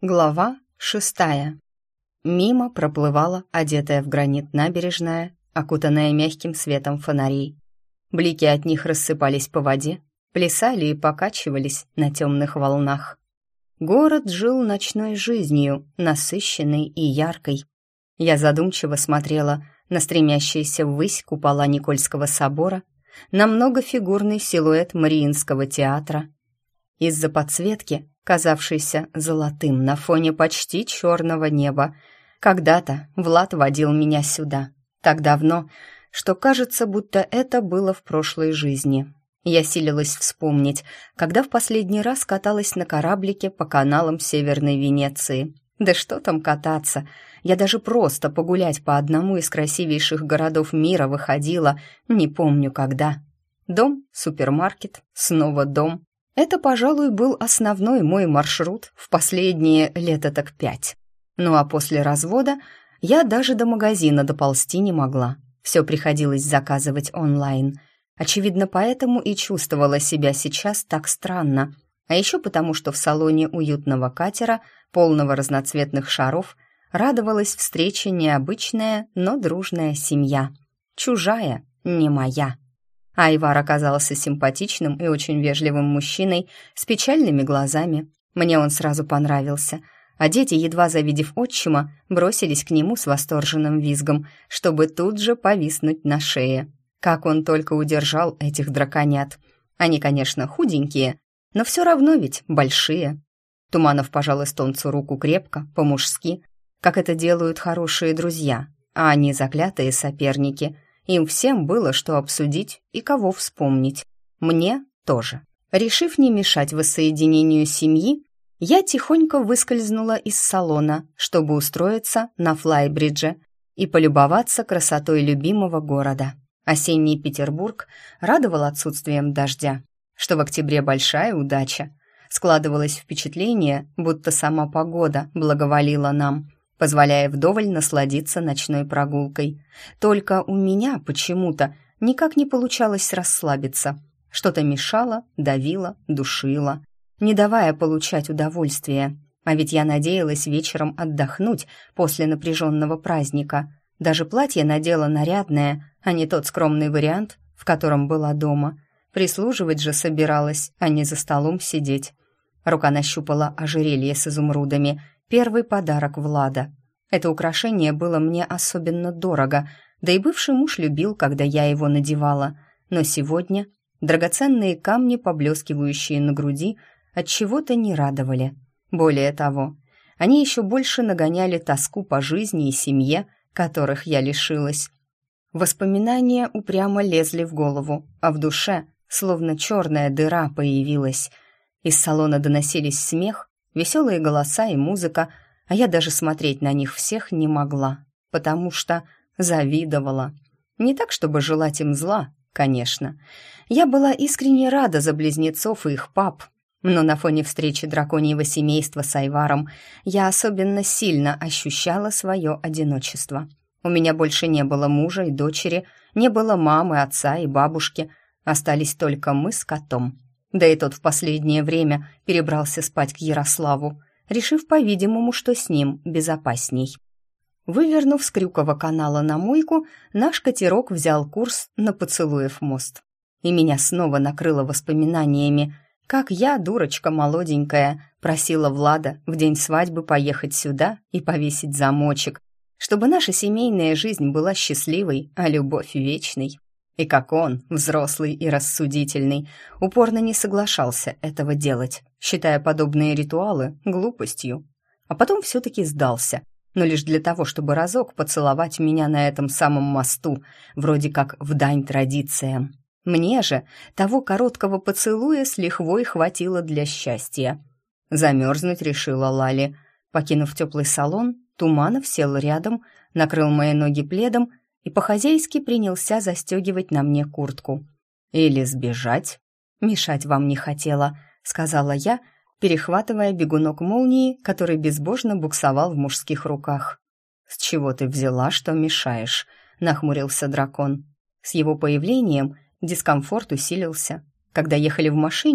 Глава 6. Мимо проплывала одетая в гранит набережная, окутанная мягким светом фонарей. Блики от них рассыпались по воде, плясали и покачивались на темных волнах. Город жил ночной жизнью, насыщенной и яркой. Я задумчиво смотрела на стремящиеся ввысь купола Никольского собора, на многофигурный силуэт Мариинского театра. Из-за подсветки, казавшейся золотым на фоне почти черного неба, когда-то Влад водил меня сюда, так давно, что кажется, будто это было в прошлой жизни. Я силилась вспомнить, когда в последний раз каталась на кораблике по каналам Северной Венеции. Да что там кататься, я даже просто погулять по одному из красивейших городов мира выходила, не помню когда. Дом, супермаркет, снова дом. Это, пожалуй, был основной мой маршрут в последние лет этак 5. Ну а после развода я даже до магазина доползти не могла. Все приходилось заказывать онлайн. Очевидно, поэтому и чувствовала себя сейчас так странно. А еще потому, что в салоне уютного катера, полного разноцветных шаров, радовалась встрече необычная, но дружная семья. Чужая, не моя. Айвар оказался симпатичным и очень вежливым мужчиной с печальными глазами. Мне он сразу понравился, а дети, едва завидев отчима, бросились к нему с восторженным визгом, чтобы тут же повиснуть на шее. Как он только удержал этих драконят. Они, конечно, худенькие, но все равно ведь большие. Туманов пожал эстонцу руку крепко, по-мужски, как это делают хорошие друзья, а они заклятые соперники. Им всем было что обсудить и кого вспомнить. Мне тоже. Решив не мешать воссоединению семьи, я тихонько выскользнула из салона, чтобы устроиться на флайбридже и полюбоваться красотой любимого города. Осенний Петербург радовал отсутствием дождя, что в октябре большая удача. Складывалось впечатление, будто сама погода благоволила нам, позволяя вдоволь насладиться ночной прогулкой. Только у меня почему-то никак не получалось расслабиться. Что-то мешало, давило, душило, не давая получать удовольствие. А ведь я надеялась вечером отдохнуть после напряженного праздника. Даже платье надела нарядное, а не тот скромный вариант, в котором была дома. Прислуживать же собиралась, а не за столом сидеть. Рука нащупала ожерелье с изумрудами, первый подарок Влада. Это украшение было мне особенно дорого, да и бывший муж любил, когда я его надевала. Но сегодня драгоценные камни, поблескивающие на груди, отчего-то не радовали. Более того, они еще больше нагоняли тоску по жизни и семье, которых я лишилась. Воспоминания упрямо лезли в голову, а в душе словно черная дыра появилась. Из салона доносились смех, веселые голоса и музыка, а я даже смотреть на них всех не могла, потому что завидовала. Не так, чтобы желать им зла, конечно. Я была искренне рада за близнецов и их пап, но на фоне встречи драконьего семейства с Айваром я особенно сильно ощущала свое одиночество. У меня больше не было мужа и дочери, не было мамы, отца и бабушки, остались только мы с котом. Да и тот в последнее время перебрался спать к Ярославу, решив, по-видимому, что с ним безопасней. Вывернув с Крюкова канала на мойку, наш катерок взял курс на Поцелуев мост. И меня снова накрыло воспоминаниями, как я, дурочка молоденькая, просила Влада в день свадьбы поехать сюда и повесить замочек, чтобы наша семейная жизнь была счастливой, а любовь вечной. И как он, взрослый и рассудительный, упорно не соглашался этого делать, считая подобные ритуалы глупостью. А потом все-таки сдался, но лишь для того, чтобы разок поцеловать меня на этом самом мосту, вроде как в дань традициям. Мне же того короткого поцелуя с лихвой хватило для счастья. Замерзнуть решила Лали. Покинув теплый салон, Туманов сел рядом, накрыл мои ноги пледом и по-хозяйски принялся застегивать на мне куртку. «Или сбежать?» «Мешать вам не хотела», — сказала я, перехватывая бегунок молнии, который безбожно буксовал в мужских руках. «С чего ты взяла, что мешаешь?» — нахмурился дракон. С его появлением дискомфорт усилился. Когда ехали в машине,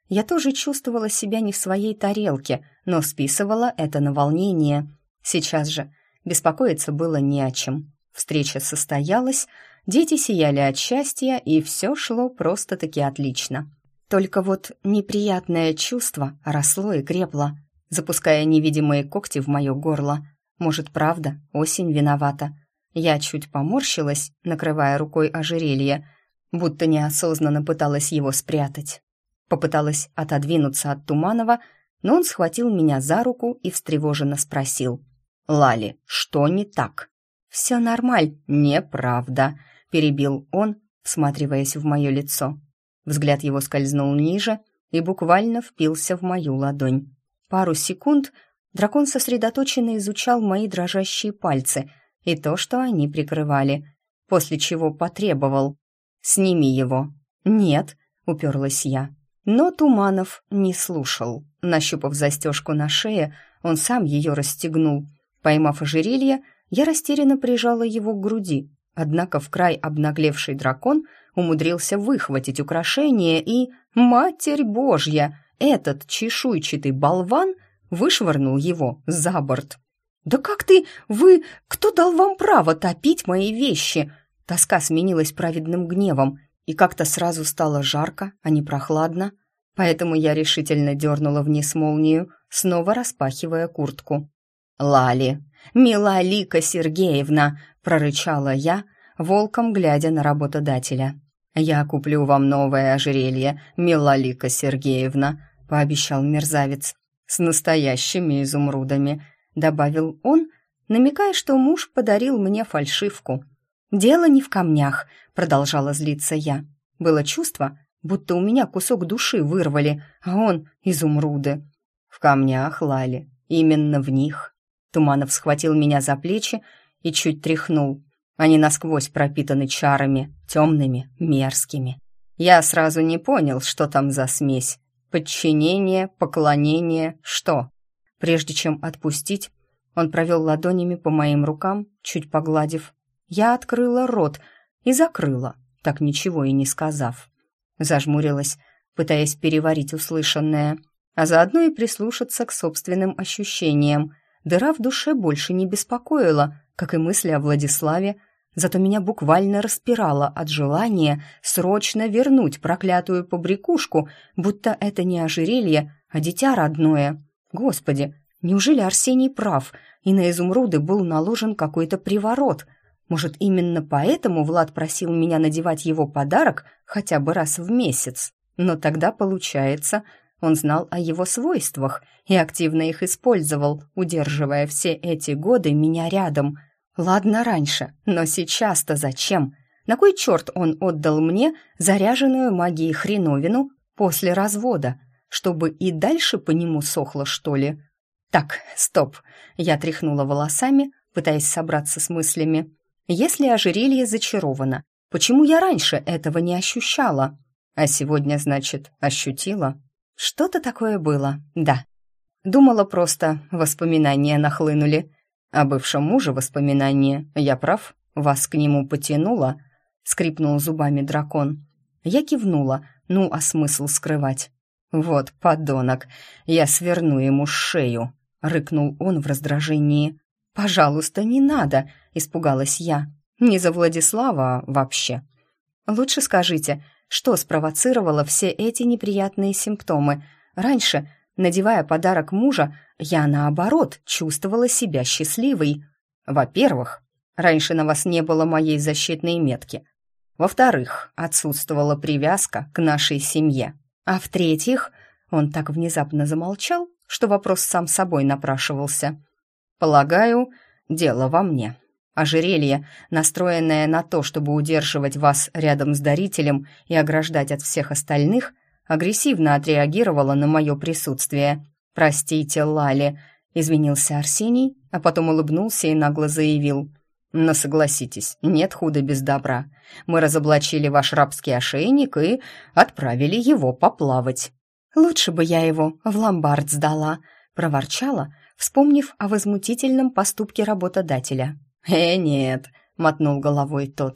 Я тоже чувствовала себя не в своей тарелке, но списывала это на волнение. Сейчас же беспокоиться было не о чем. Встреча состоялась, дети сияли от счастья, и все шло просто-таки отлично. Только вот неприятное чувство росло и крепло, запуская невидимые когти в мое горло. Может, правда, осень виновата? Я чуть поморщилась, накрывая рукой ожерелье, будто неосознанно пыталась его спрятать. Попыталась отодвинуться от Туманова, но он схватил меня за руку и встревоженно спросил: «Лали, что не так?» «Все нормаль». «Неправда», — перебил он, всматриваясь в мое лицо. Взгляд его скользнул ниже и буквально впился в мою ладонь. Пару секунд дракон сосредоточенно изучал мои дрожащие пальцы и то, что они прикрывали, после чего потребовал: «Сними его». «Нет», — уперлась я. Но Туманов не слушал. Нащупав застежку на шее, он сам ее расстегнул. Поймав ожерелье, я растерянно прижала его к груди. Однако в край обнаглевший дракон умудрился выхватить украшение и... Матерь Божья! Этот чешуйчатый болван вышвырнул его за борт. «Да как ты... Вы... Кто дал вам право топить мои вещи?» Тоска сменилась праведным гневом, и как-то сразу стало жарко, а не прохладно. Поэтому я решительно дернула вниз молнию, снова распахивая куртку. «Лали! Милалика Сергеевна!» — прорычала я, волком глядя на работодателя. «Я куплю вам новое ожерелье, Милалика Сергеевна», — пообещал мерзавец. «С настоящими изумрудами», — добавил он, намекая, что муж подарил мне фальшивку. «Дело не в камнях», — продолжала злиться я. Было чувство, будто у меня кусок души вырвали, а он — изумруды. «В камнях, Лали, именно в них». Туманов схватил меня за плечи и чуть тряхнул. Они насквозь пропитаны чарами, темными, мерзкими. Я сразу не понял, что там за смесь. Подчинение, поклонение, что? Прежде чем отпустить, он провел ладонями по моим рукам, чуть погладив. Я открыла рот и закрыла, так ничего и не сказав. Зажмурилась, пытаясь переварить услышанное, а заодно и прислушаться к собственным ощущениям. Дыра в душе больше не беспокоила, как и мысли о Владиславе, зато меня буквально распирало от желания срочно вернуть проклятую побрякушку, будто это не ожерелье, а дитя родное. Господи, неужели Арсений прав, и на изумруды был наложен какой-то приворот? Может, именно поэтому Влад просил меня надевать его подарок хотя бы раз в месяц? Но тогда, получается, он знал о его свойствах и активно их использовал, удерживая все эти годы меня рядом. Ладно раньше, но сейчас-то зачем? На кой черт он отдал мне заряженную магией хреновину после развода? Чтобы и дальше по нему сохло, что ли? Так, стоп. Я тряхнула волосами, пытаясь собраться с мыслями. Если ожерелье зачаровано, почему я раньше этого не ощущала? А сегодня, значит, ощутила? Что-то такое было, да. Думала, просто воспоминания нахлынули. О бывшем муже воспоминания, я прав? Вас к нему потянуло? Скрипнул зубами дракон. Я кивнула, ну а смысл скрывать? Вот подонок, я сверну ему шею, рыкнул он в раздражении. «Пожалуйста, не надо», — испугалась я. «Не за Владислава, а вообще». «Лучше скажите, что спровоцировало все эти неприятные симптомы? Раньше, надевая подарок мужа, я, наоборот, чувствовала себя счастливой. Во-первых, раньше на вас не было моей защитной метки. Во-вторых, отсутствовала привязка к нашей семье. А в-третьих, он так внезапно замолчал, что вопрос сам собой напрашивался. Полагаю, дело во мне. Ожерелье, настроенное на то, чтобы удерживать вас рядом с дарителем и ограждать от всех остальных, агрессивно отреагировало на мое присутствие. «Простите, Лали», — извинился Арсений, а потом улыбнулся и нагло заявил. «Но согласитесь, нет худа без добра. Мы разоблачили ваш рабский ошейник и отправили его поплавать». «Лучше бы я его в ломбард сдала», — проворчала, вспомнив о возмутительном поступке работодателя. «Нет», — мотнул головой тот.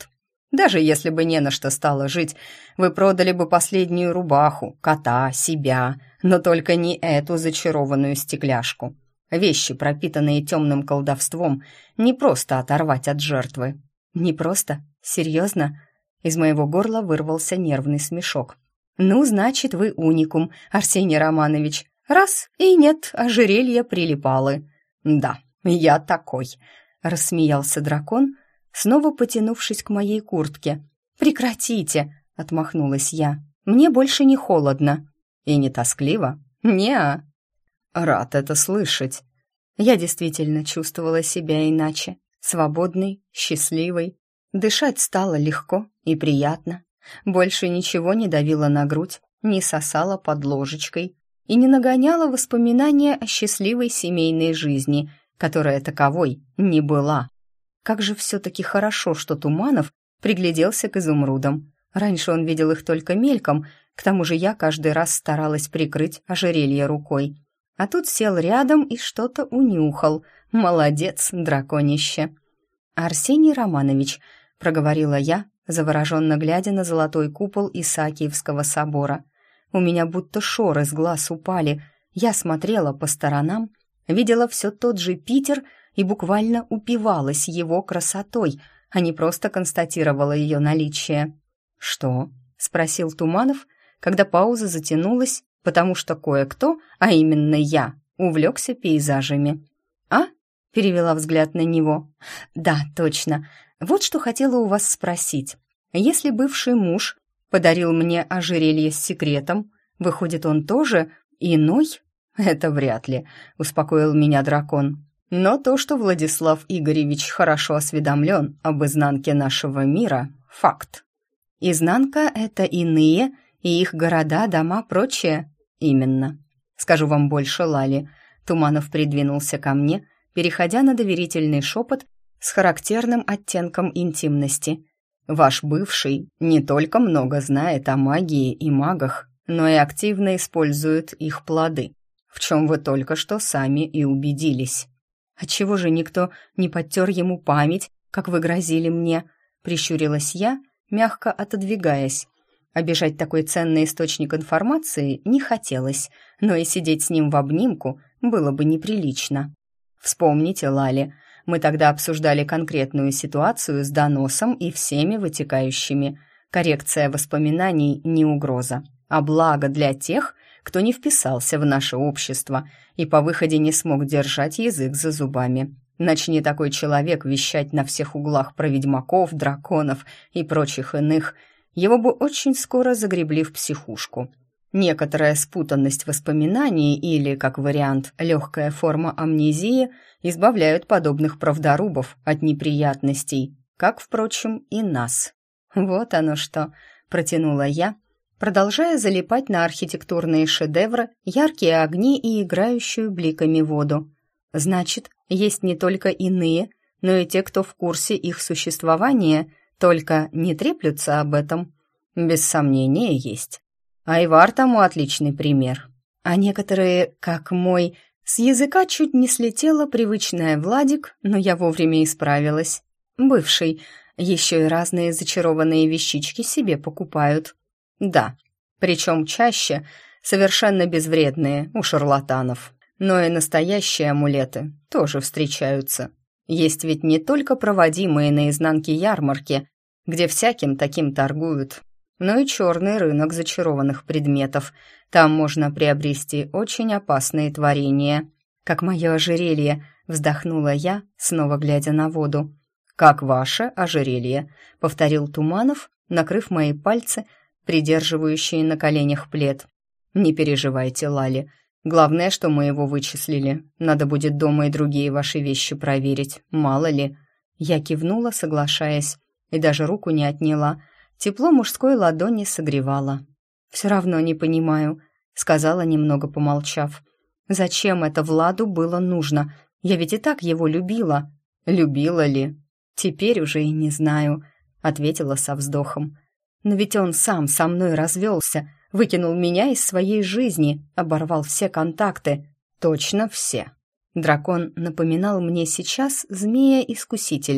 Даже если бы не на что стало жить, вы продали бы последнюю рубаху, кота, себя, но только не эту зачарованную стекляшку. Вещи, пропитанные темным колдовством, не просто оторвать от жертвы. Не просто? Серьезно? Из моего горла вырвался нервный смешок. Ну, значит, вы уникум, Арсений Романович. Раз, и нет, ожерелья прилипалы. Да, я такой, рассмеялся дракон, снова потянувшись к моей куртке. «Прекратите!» — отмахнулась я. «Мне больше не холодно». «И не тоскливо?» «Не-а». «Рад это слышать». Я действительно чувствовала себя иначе. Свободной, счастливой. Дышать стало легко и приятно. Больше ничего не давило на грудь, не сосало под ложечкой и не нагоняло воспоминания о счастливой семейной жизни, которая таковой не была. Как же все-таки хорошо, что Туманов пригляделся к изумрудам. Раньше он видел их только мельком, к тому же я каждый раз старалась прикрыть ожерелье рукой. А тут сел рядом и что-то унюхал. Молодец, драконище. «Арсений Романович», — проговорила я, завороженно глядя на золотой купол Исаакиевского собора. У меня будто шоры с глаз упали. Я смотрела по сторонам, видела все тот же Питер и буквально упивалась его красотой, а не просто констатировала ее наличие. «Что?» — спросил Туманов, когда пауза затянулась, потому что кое-кто, а именно я, увлекся пейзажами. «А?» — перевела взгляд на него. «Да, точно. Вот что хотела у вас спросить. Если бывший муж подарил мне ожерелье с секретом, выходит, он тоже иной?» «Это вряд ли», — успокоил меня дракон. «Но то, что Владислав Игоревич хорошо осведомлен об изнанке нашего мира, — факт». «Изнанка — это иные, и их города, дома, прочее?» «Именно. Скажу вам больше, Лали». Туманов придвинулся ко мне, переходя на доверительный шепот с характерным оттенком интимности. «Ваш бывший не только много знает о магии и магах, но и активно использует их плоды, в чем вы только что сами и убедились». «Отчего же никто не подтер ему память, как вы грозили мне?» — прищурилась я, мягко отодвигаясь. Обижать такой ценный источник информации не хотелось, но и сидеть с ним в обнимку было бы неприлично. «Вспомните, Лали, мы тогда обсуждали конкретную ситуацию с доносом и всеми вытекающими. Коррекция воспоминаний не угроза, а благо для тех, кто не вписался в наше общество и по выходе не смог держать язык за зубами. Начни такой человек вещать на всех углах про ведьмаков, драконов и прочих иных, его бы очень скоро загребли в психушку. Некоторая спутанность воспоминаний или, как вариант, легкая форма амнезии избавляют подобных правдорубов от неприятностей, как, впрочем, и нас. «Вот оно что», — протянула я, продолжая залипать на архитектурные шедевры, яркие огни и играющую бликами воду. «Значит, есть не только иные, но и те, кто в курсе их существования, только не треплются об этом». «Без сомнения, есть. Айвар тому отличный пример. А некоторые, как мой, с языка чуть не слетела привычная Владик, но я вовремя исправилась. Бывший, еще и разные зачарованные вещички себе покупают». «Да, причем чаще совершенно безвредные у шарлатанов. Но и настоящие амулеты тоже встречаются. Есть ведь не только проводимые наизнанке ярмарки, где всяким таким торгуют, но и черный рынок зачарованных предметов. Там можно приобрести очень опасные творения. Как мое ожерелье», — вздохнула я, снова глядя на воду. «Как ваше ожерелье», — повторил Туманов, накрыв мои пальцы, придерживающие на коленях плед. «Не переживайте, Лали. Главное, что мы его вычислили. Надо будет дома и другие ваши вещи проверить, мало ли». Я кивнула, соглашаясь, и даже руку не отняла. Тепло мужской ладони согревало. «Все равно не понимаю», — сказала, немного помолчав. «Зачем это Владу было нужно? Я ведь и так его любила». «Любила ли?» «Теперь уже и не знаю», — ответила со вздохом. «Но ведь он сам со мной развелся, выкинул меня из своей жизни, оборвал все контакты». «Точно все». Дракон напоминал мне сейчас змея-искусителя,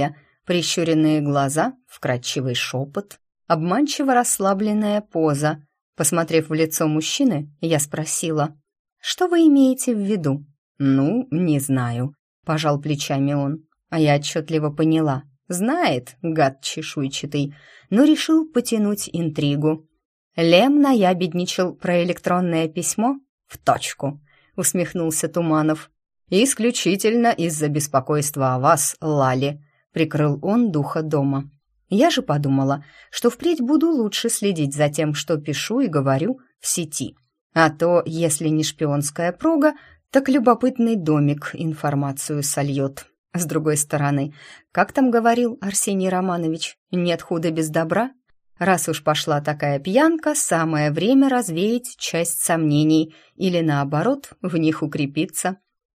Прищуренные глаза, вкрадчивый шепот, обманчиво расслабленная поза. Посмотрев в лицо мужчины, я спросила: «Что вы имеете в виду?» «Ну, не знаю», — пожал плечами он. А я отчетливо поняла. Знает, гад чешуйчатый, но решил потянуть интригу. Лем наябедничал про электронное письмо? В точку, усмехнулся Туманов. «Исключительно из-за беспокойства о вас, Лали», — прикрыл он духа дома. Я же подумала, что впредь буду лучше следить за тем, что пишу и говорю в сети. А то, если не шпионская прога, так любопытный домик информацию сольет. С другой стороны, как там говорил Арсений Романович, нет худа без добра? Раз уж пошла такая пьянка, самое время развеять часть сомнений или, наоборот, в них укрепиться.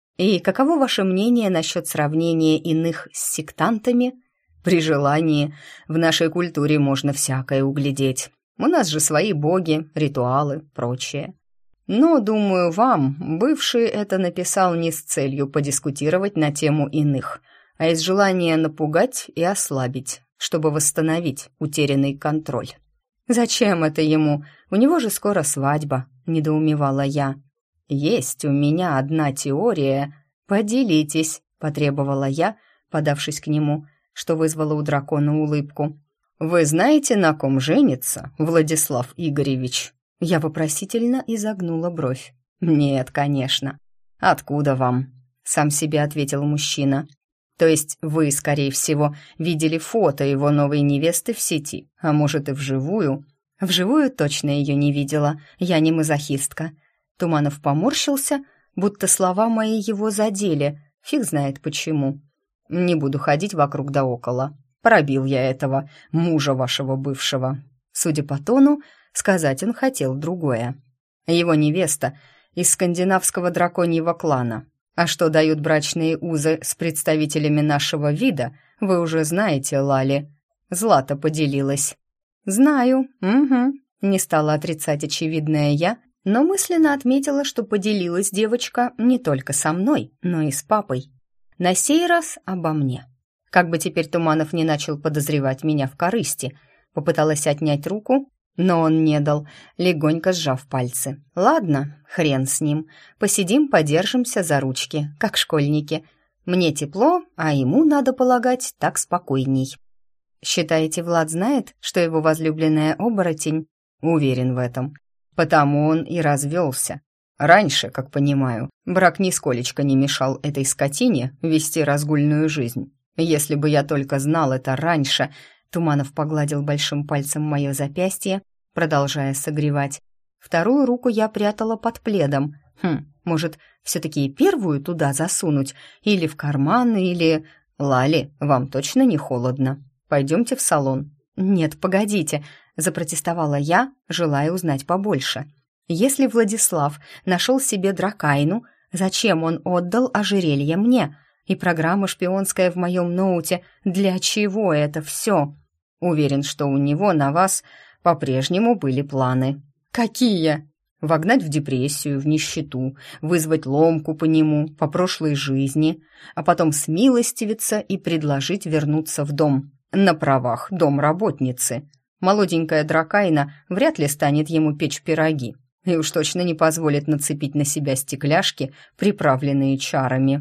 И каково ваше мнение насчет сравнения иных с сектантами? При желании, в нашей культуре можно всякое углядеть. У нас же свои боги, ритуалы, прочее. Но, думаю, вам, бывший это написал не с целью подискутировать на тему иных, а из желания напугать и ослабить, чтобы восстановить утерянный контроль. «Зачем это ему? У него же скоро свадьба», — недоумевала я. «Есть у меня одна теория. Поделитесь», — потребовала я, подавшись к нему, что вызвало у дракона улыбку. «Вы знаете, на ком женится Владислав Игоревич?» Я вопросительно изогнула бровь. «Нет, конечно. Откуда вам?» — сам себе ответил мужчина. «То есть вы, скорее всего, видели фото его новой невесты в сети, а может и вживую?» «Вживую точно ее не видела. Я не мазохистка». Туманов поморщился, будто слова мои его задели. Фиг знает почему. «Не буду ходить вокруг да около. Пробил я этого мужа вашего бывшего». Судя по тону, сказать он хотел другое. Его невеста из скандинавского драконьего клана. А что дают брачные узы с представителями нашего вида, вы уже знаете, Лали. Злата поделилась. «Знаю, угу», — не стала отрицать очевидное я, но мысленно отметила, что поделилась девочка не только со мной, но и с папой. На сей раз обо мне. Как бы теперь Туманов не начал подозревать меня в корысти. Попыталась отнять руку, но он не дал, легонько сжав пальцы. «Ладно, хрен с ним. Посидим, подержимся за ручки, как школьники. Мне тепло, а ему, надо полагать, так спокойней». «Считаете, Влад знает, что его возлюбленная оборотень?» «Уверен в этом. Потому он и развелся. Раньше, как понимаю, брак нисколечко не мешал этой скотине вести разгульную жизнь. Если бы я только знал это раньше...» Туманов погладил большим пальцем мое запястье, продолжая согревать. Вторую руку я прятала под пледом. Может, все-таки и первую туда засунуть? Или в карман, или... «Лали, вам точно не холодно? Пойдемте в салон». «Нет, погодите», — запротестовала я, желая узнать побольше. «Если Владислав нашел себе дракайну, зачем он отдал ожерелье мне? И программа шпионская в моем ноуте, для чего это все?» «Уверен, что у него на вас по-прежнему были планы». «Какие?» «Вогнать в депрессию, в нищету, вызвать ломку по нему, по прошлой жизни, а потом смилостивиться и предложить вернуться в дом. На правах домработницы. Молоденькая дракайна вряд ли станет ему печь пироги и уж точно не позволит нацепить на себя стекляшки, приправленные чарами».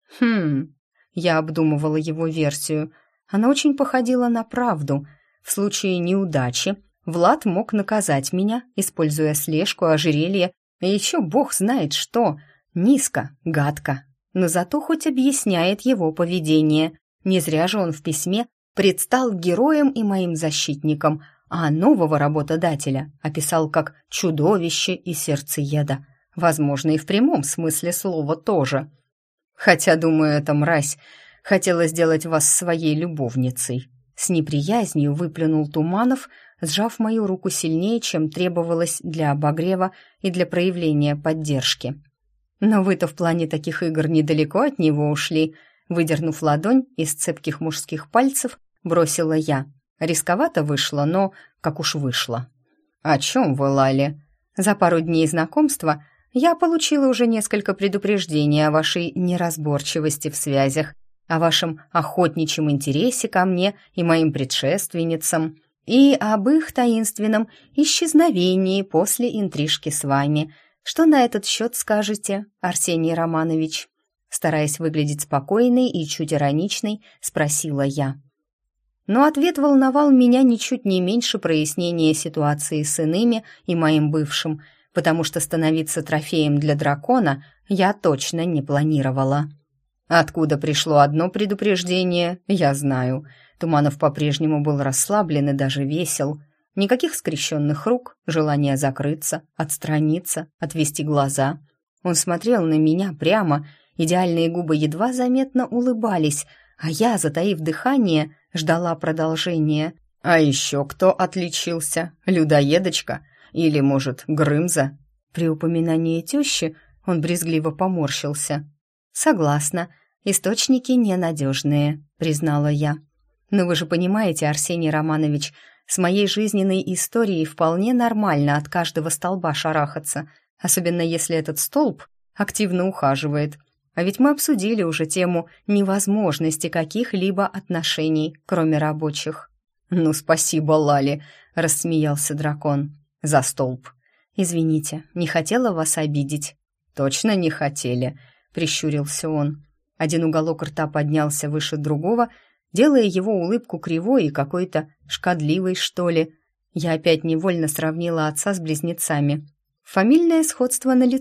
Я обдумывала его версию. Она очень походила на правду. В случае неудачи Влад мог наказать меня, используя слежку, ожерелье и еще бог знает что. Низко, гадко. Но зато хоть объясняет его поведение. Не зря же он в письме предстал героем и моим защитником, а нового работодателя описал как чудовище и сердцееда. Возможно, и в прямом смысле слова тоже. Хотя, думаю, эта мразь хотела сделать вас своей любовницей. С неприязнью выплюнул Туманов, сжав мою руку сильнее, чем требовалось для обогрева и для проявления поддержки. «Но вы-то в плане таких игр недалеко от него ушли», выдернув ладонь из цепких мужских пальцев, бросила я. Рисковато вышло, но как уж вышло. «О чем вы, Лали?» «За пару дней знакомства я получила уже несколько предупреждений о вашей неразборчивости в связях. о вашем охотничьем интересе ко мне и моим предшественницам, и об их таинственном исчезновении после интрижки с вами. Что на этот счет скажете, Арсений Романович?» Стараясь выглядеть спокойной и чуть ироничной, спросила я. Но ответ волновал меня ничуть не меньше прояснения ситуации с иными и моим бывшим, потому что становиться трофеем для дракона я точно не планировала. Откуда пришло одно предупреждение, я знаю. Туманов по-прежнему был расслаблен и даже весел. Никаких скрещенных рук, желания закрыться, отстраниться, отвести глаза. Он смотрел на меня прямо, идеальные губы едва заметно улыбались, а я, затаив дыхание, ждала продолжения. «А еще кто отличился? Людоедочка? Или, может, Грымза?» При упоминании тещи он брезгливо поморщился. «Согласна, источники ненадежные», — признала я. «Но вы же понимаете, Арсений Романович, с моей жизненной историей вполне нормально от каждого столба шарахаться, особенно если этот столб активно ухаживает. А ведь мы обсудили уже тему невозможности каких-либо отношений, кроме рабочих». «Ну, спасибо, Лали», — рассмеялся дракон. «За столб». «Извините, не хотела вас обидеть». «Точно не хотели», — прищурился он. Один уголок рта поднялся выше другого, делая его улыбку кривой и какой-то шкодливой, что ли. Я опять невольно сравнила отца с близнецами. Фамильное сходство на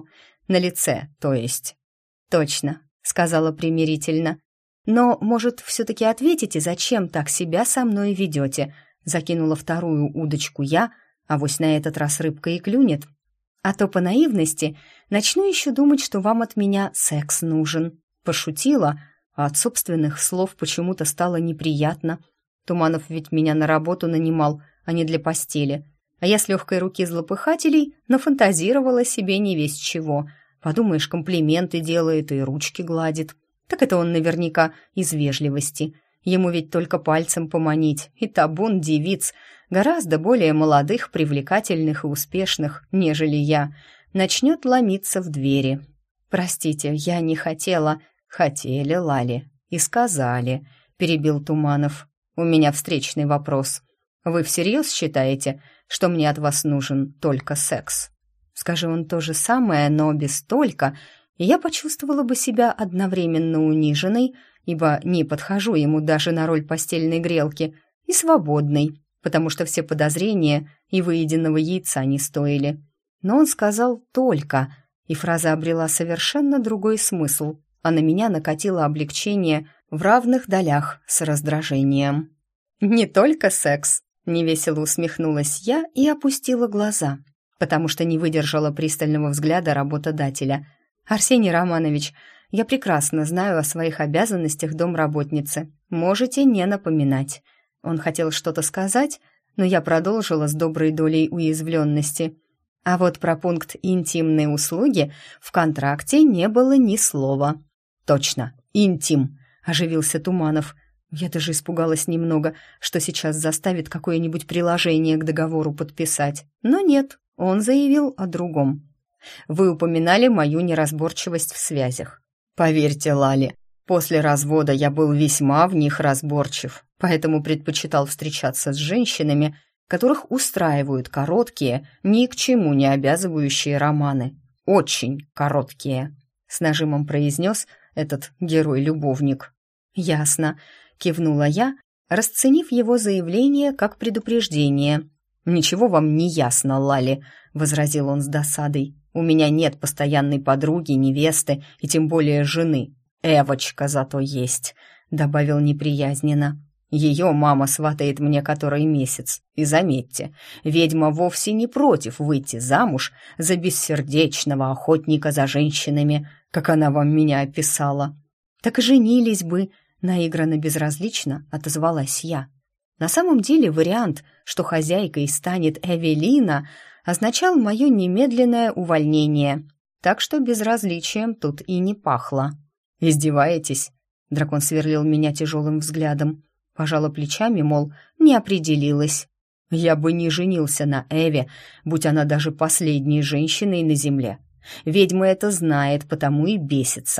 лице, то есть. «Точно», — сказала примирительно. «Но, может, все-таки ответите, зачем так себя со мной ведете?» Закинула вторую удочку я, авось на этот раз рыбка и клюнет. «А то по наивности начну еще думать, что вам от меня секс нужен». Пошутила, а от собственных слов почему-то стало неприятно. Туманов ведь меня на работу нанимал, а не для постели. А я с легкой руки злопыхателей нафантазировала себе не весть чего. Подумаешь, комплименты делает и ручки гладит. Так это он наверняка из вежливости. Ему ведь только пальцем поманить, и табун девиц, гораздо более молодых, привлекательных и успешных, нежели я, начнет ломиться в двери. «Простите, я не хотела». «Хотели, Лали, и сказали», — перебил Туманов. «У меня встречный вопрос. Вы всерьез считаете, что мне от вас нужен только секс?» Скажи он то же самое, но без «только», и я почувствовала бы себя одновременно униженной, ибо не подхожу ему даже на роль постельной грелки, и свободной, потому что все подозрения и выеденного яйца не стоили. Но он сказал «только», и фраза обрела совершенно другой смысл, а на меня накатило облегчение в равных долях с раздражением. «Не только секс», — невесело усмехнулась я и опустила глаза, потому что не выдержала пристального взгляда работодателя. «Арсений Романович, я прекрасно знаю о своих обязанностях домработницы. Можете не напоминать». Он хотел что-то сказать, но я продолжила с доброй долей уязвленности. А вот про пункт «интимные услуги» в контракте не было ни слова. «Точно, интим», — оживился Туманов. Я даже испугалась немного, что сейчас заставит какое-нибудь приложение к договору подписать. Но нет, он заявил о другом. «Вы упоминали мою неразборчивость в связях. Поверьте, Лали, после развода я был весьма в них разборчив, поэтому предпочитал встречаться с женщинами, которых устраивают короткие, ни к чему не обязывающие романы. Очень короткие», — с нажимом произнес этот герой-любовник. «Ясно», — кивнула я, расценив его заявление как предупреждение. «Ничего вам не ясно, Лали», — возразил он с досадой. «У меня нет постоянной подруги, невесты и тем более жены. Эвочка зато есть», — добавил неприязненно. «Ее мама сватает мне который месяц. И заметьте, ведьма вовсе не против выйти замуж за бессердечного охотника за женщинами, как она вам меня описала». «Так и женились бы», — наигранно безразлично отозвалась я. На самом деле вариант, что хозяйкой станет Эвелина, означал мое немедленное увольнение, так что безразличием тут и не пахло. «Издеваетесь?» — дракон сверлил меня тяжелым взглядом. Пожала плечами, мол, не определилась. «Я бы не женился на Эве, будь она даже последней женщиной на земле. Ведьма это знает, потому и бесится.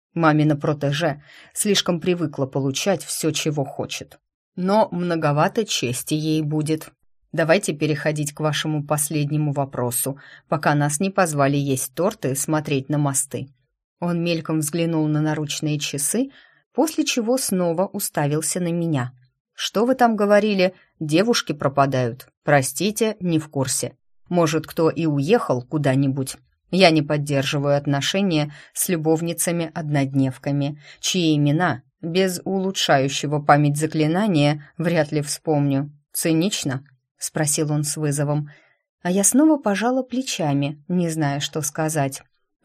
Мамина протеже слишком привыкла получать все, чего хочет. Но многовато чести ей будет. Давайте переходить к вашему последнему вопросу, пока нас не позвали есть торты и смотреть на мосты». Он мельком взглянул на наручные часы, после чего снова уставился на меня. «Что вы там говорили? Девушки пропадают. Простите, не в курсе. Может, кто и уехал куда-нибудь. Я не поддерживаю отношения с любовницами-однодневками, чьи имена без улучшающего память заклинания вряд ли вспомню. Цинично?» — спросил он с вызовом. А я снова пожала плечами, не зная, что сказать.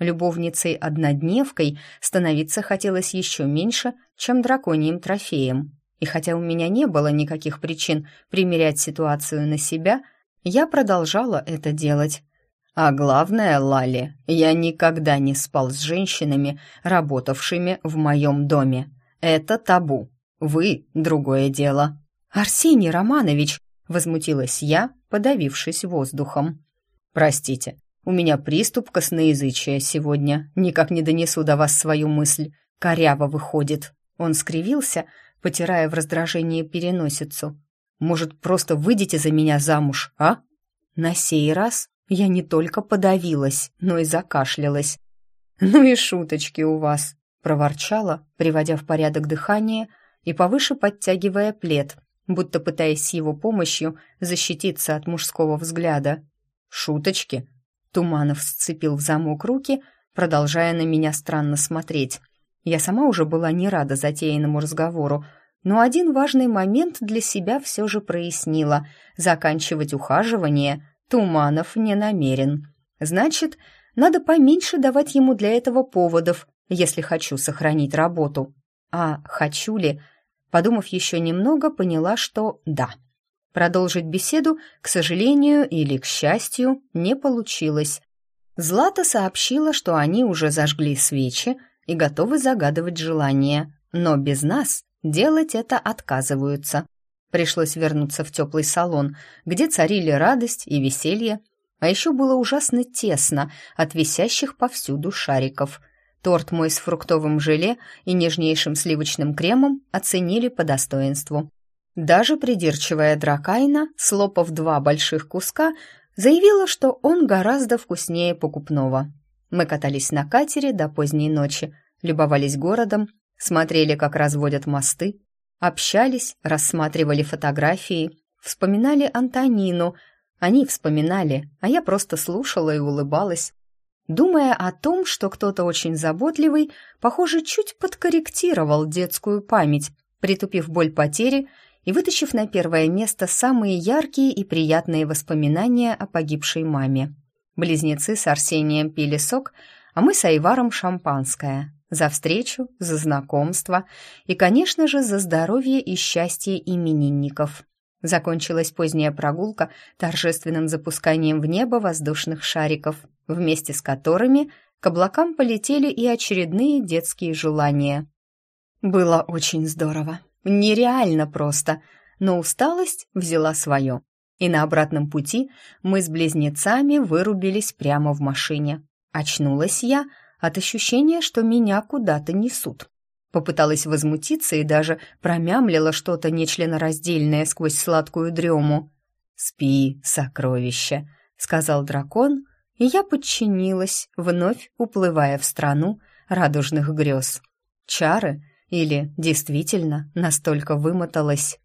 Любовницей-однодневкой становиться хотелось еще меньше, чем драконьим трофеем. И хотя у меня не было никаких причин примерять ситуацию на себя, я продолжала это делать. А главное, Лали, я никогда не спал с женщинами, работавшими в моем доме. Это табу. Вы — другое дело. «Арсений Романович!» — возмутилась я, подавившись воздухом. «Простите, у меня приступ косноязычия сегодня. Никак не донесу до вас свою мысль. Коряво выходит». Он скривился, потирая в раздражении переносицу. «Может, просто выйдете за меня замуж, а?» На сей раз я не только подавилась, но и закашлялась. «Ну и шуточки у вас», — проворчала, приводя в порядок дыхание и повыше подтягивая плед, будто пытаясь с его помощью защититься от мужского взгляда. «Шуточки?» — Туманов сцепил в замок руки, продолжая на меня странно смотреть. Я сама уже была не рада затеянному разговору, но один важный момент для себя все же прояснила. Заканчивать ухаживание Туманов не намерен. Значит, надо поменьше давать ему для этого поводов, если хочу сохранить работу. А хочу ли? Подумав еще немного, поняла, что да. Продолжить беседу, к сожалению или к счастью, не получилось. Злата сообщила, что они уже зажгли свечи и готовы загадывать желания, но без нас делать это отказываются. Пришлось вернуться в теплый салон, где царили радость и веселье, а еще было ужасно тесно от висящих повсюду шариков. Торт мой с фруктовым желе и нежнейшим сливочным кремом оценили по достоинству. Даже придирчивая Дракайна, слопав 2 больших куска, заявила, что он гораздо вкуснее покупного. Мы катались на катере до поздней ночи, любовались городом, смотрели, как разводят мосты, общались, рассматривали фотографии, вспоминали Антонину. Они вспоминали, а я просто слушала и улыбалась, думая о том, что кто-то очень заботливый, похоже, чуть подкорректировал детскую память, притупив боль потери и вытащив на первое место самые яркие и приятные воспоминания о погибшей маме. Близнецы с Арсением пили сок, а мы с Айваром шампанское. За встречу, за знакомство и, конечно же, за здоровье и счастье именинников. Закончилась поздняя прогулка торжественным запусканием в небо воздушных шариков, вместе с которыми к облакам полетели и очередные детские желания. Было очень здорово, нереально просто, но усталость взяла свое. И на обратном пути мы с близнецами вырубились прямо в машине. Очнулась я от ощущения, что меня куда-то несут. Попыталась возмутиться и даже промямлила что-то нечленораздельное сквозь сладкую дрему. «Спи, сокровище», — сказал дракон, и я подчинилась, вновь уплывая в страну радужных грез. Чары или действительно настолько вымоталась?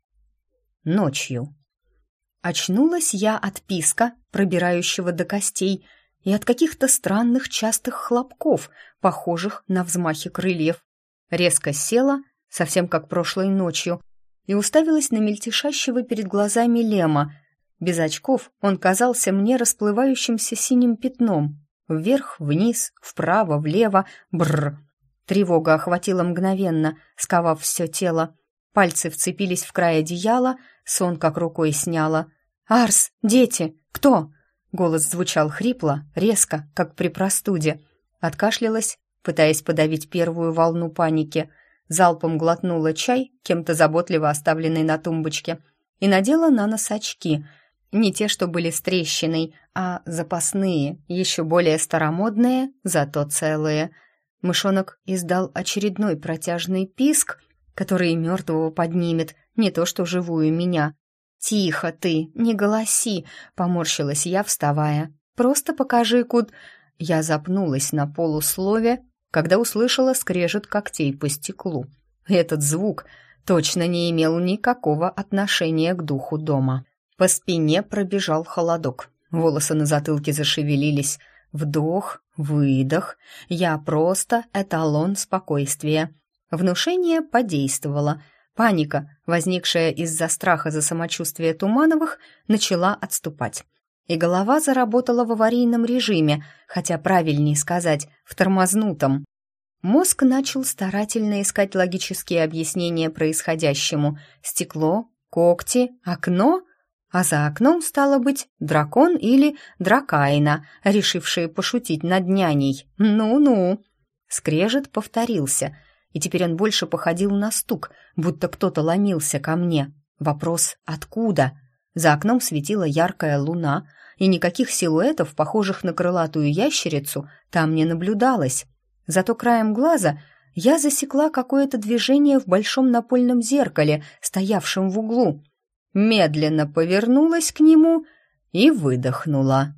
Ночью. Очнулась я от писка, пробирающего до костей, и от каких-то странных частых хлопков, похожих на взмахи крыльев. Резко села, совсем как прошлой ночью, и уставилась на мельтешащего перед глазами Лема. Без очков он казался мне расплывающимся синим пятном. Вверх, вниз, вправо, влево, бррр. Тревога охватила мгновенно, сковав все тело. Пальцы вцепились в край одеяла, сон как рукой сняло. «Арс! Дети! Кто?» Голос звучал хрипло, резко, как при простуде. Откашлялась, пытаясь подавить первую волну паники. Залпом глотнула чай, кем-то заботливо оставленный на тумбочке, и надела на нос очки. Не те, что были с трещиной, а запасные, еще более старомодные, зато целые. Мышонок издал очередной протяжный писк, который мертвого поднимет, не то что живую меня. «Тихо ты, не голоси!» — поморщилась я, вставая. «Просто покажи, куд...» Я запнулась на полуслове, когда услышала скрежет когтей по стеклу. Этот звук точно не имел никакого отношения к духу дома. По спине пробежал холодок, волосы на затылке зашевелились. Вдох, выдох. Я просто эталон спокойствия. Внушение подействовало. Паника, возникшая из-за страха за самочувствие Тумановых, начала отступать. И голова заработала в аварийном режиме, хотя правильнее сказать, в тормознутом. Мозг начал старательно искать логические объяснения происходящему. Стекло, когти, окно, а за окном, стало быть, дракон или дракайна, решившие пошутить над няней. Ну-ну. Скрежет повторился, и теперь он больше походил на стук, будто кто-то ломился ко мне. Вопрос «откуда?». За окном светила яркая луна, и никаких силуэтов, похожих на крылатую ящерицу, там не наблюдалось. Зато краем глаза я засекла какое-то движение в большом напольном зеркале, стоявшем в углу. Медленно повернулась к нему и выдохнула.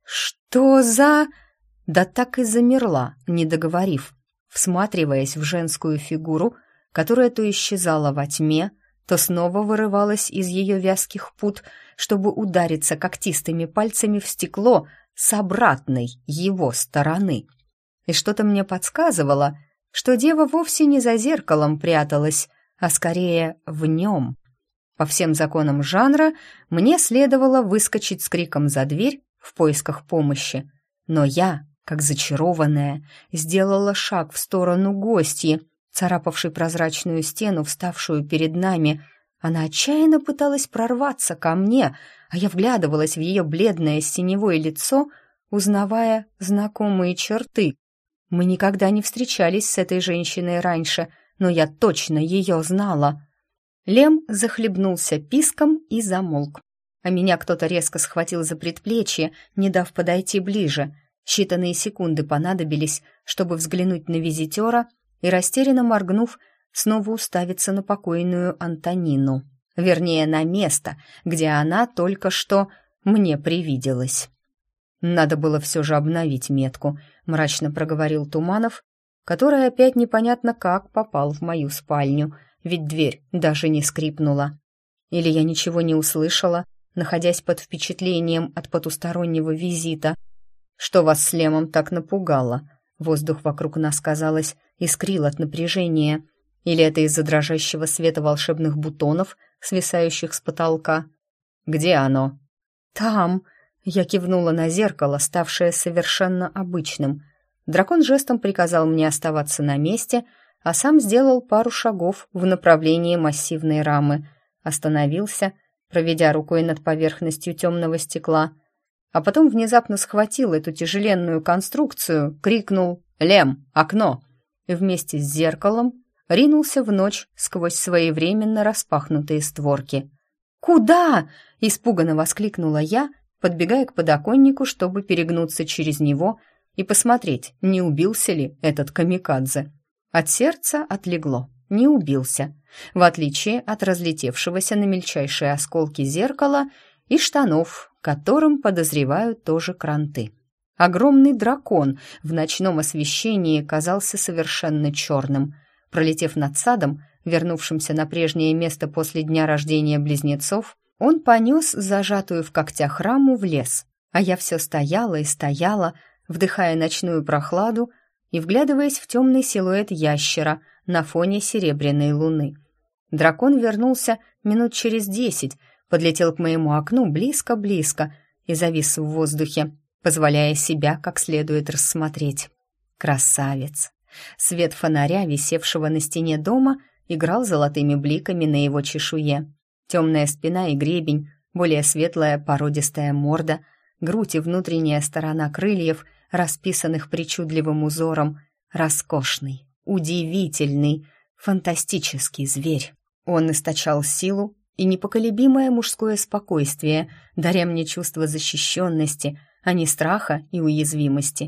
«Что за...» Да так и замерла, не договорив, всматриваясь в женскую фигуру, которая то исчезала во тьме, то снова вырывалась из ее вязких пут, чтобы удариться когтистыми пальцами в стекло с обратной его стороны. И что-то мне подсказывало, что дева вовсе не за зеркалом пряталась, а скорее в нем. По всем законам жанра мне следовало выскочить с криком за дверь в поисках помощи, но я, как зачарованная, сделала шаг в сторону гостьи, царапавшей прозрачную стену, вставшую перед нами. Она отчаянно пыталась прорваться ко мне, а я вглядывалась в ее бледное синевое лицо, узнавая знакомые черты. Мы никогда не встречались с этой женщиной раньше, но я точно ее знала. Лем захлебнулся писком и замолк, а меня кто-то резко схватил за предплечье, не дав подойти ближе. Считанные секунды понадобились, чтобы взглянуть на визитера и, растерянно моргнув, снова уставиться на покойную Антонину. Вернее, на место, где она только что мне привиделась. «Надо было все же обновить метку», — мрачно проговорил Туманов, который опять непонятно как попал в мою спальню, ведь дверь даже не скрипнула. Или я ничего не услышала, находясь под впечатлением от потустороннего визита. «Что вас с Лемом так напугало?» Воздух вокруг нас, казалось, искрил от напряжения. Или это из-за дрожащего света волшебных бутонов, свисающих с потолка? «Где оно?» «Там!» — я кивнула на зеркало, ставшее совершенно обычным. Дракон жестом приказал мне оставаться на месте, а сам сделал пару шагов в направлении массивной рамы. Остановился, проведя рукой над поверхностью темного стекла, а потом внезапно схватил эту тяжеленную конструкцию, крикнул «Лем, окно!» и вместе с зеркалом ринулся в ночь сквозь своевременно распахнутые створки. «Куда?» — испуганно воскликнула я, подбегая к подоконнику, чтобы перегнуться через него и посмотреть, не убился ли этот камикадзе. От сердца отлегло, не убился, в отличие от разлетевшегося на мельчайшие осколки зеркала и штанов, которым подозревают тоже кранты. Огромный дракон в ночном освещении казался совершенно черным. Пролетев над садом, вернувшимся на прежнее место после дня рождения близнецов, он понес зажатую в когтях раму в лес, а я все стояла и стояла, вдыхая ночную прохладу и вглядываясь в темный силуэт ящера на фоне серебряной луны. Дракон вернулся минут через 10, подлетел к моему окну близко-близко и завис в воздухе, позволяя себя как следует рассмотреть. Красавец! Свет фонаря, висевшего на стене дома, играл золотыми бликами на его чешуе. Темная спина и гребень, более светлая породистая морда, грудь и внутренняя сторона крыльев, расписанных причудливым узором. Роскошный, удивительный, фантастический зверь. Он источал силу и непоколебимое мужское спокойствие, даря мне чувство защищенности, а не страха и уязвимости.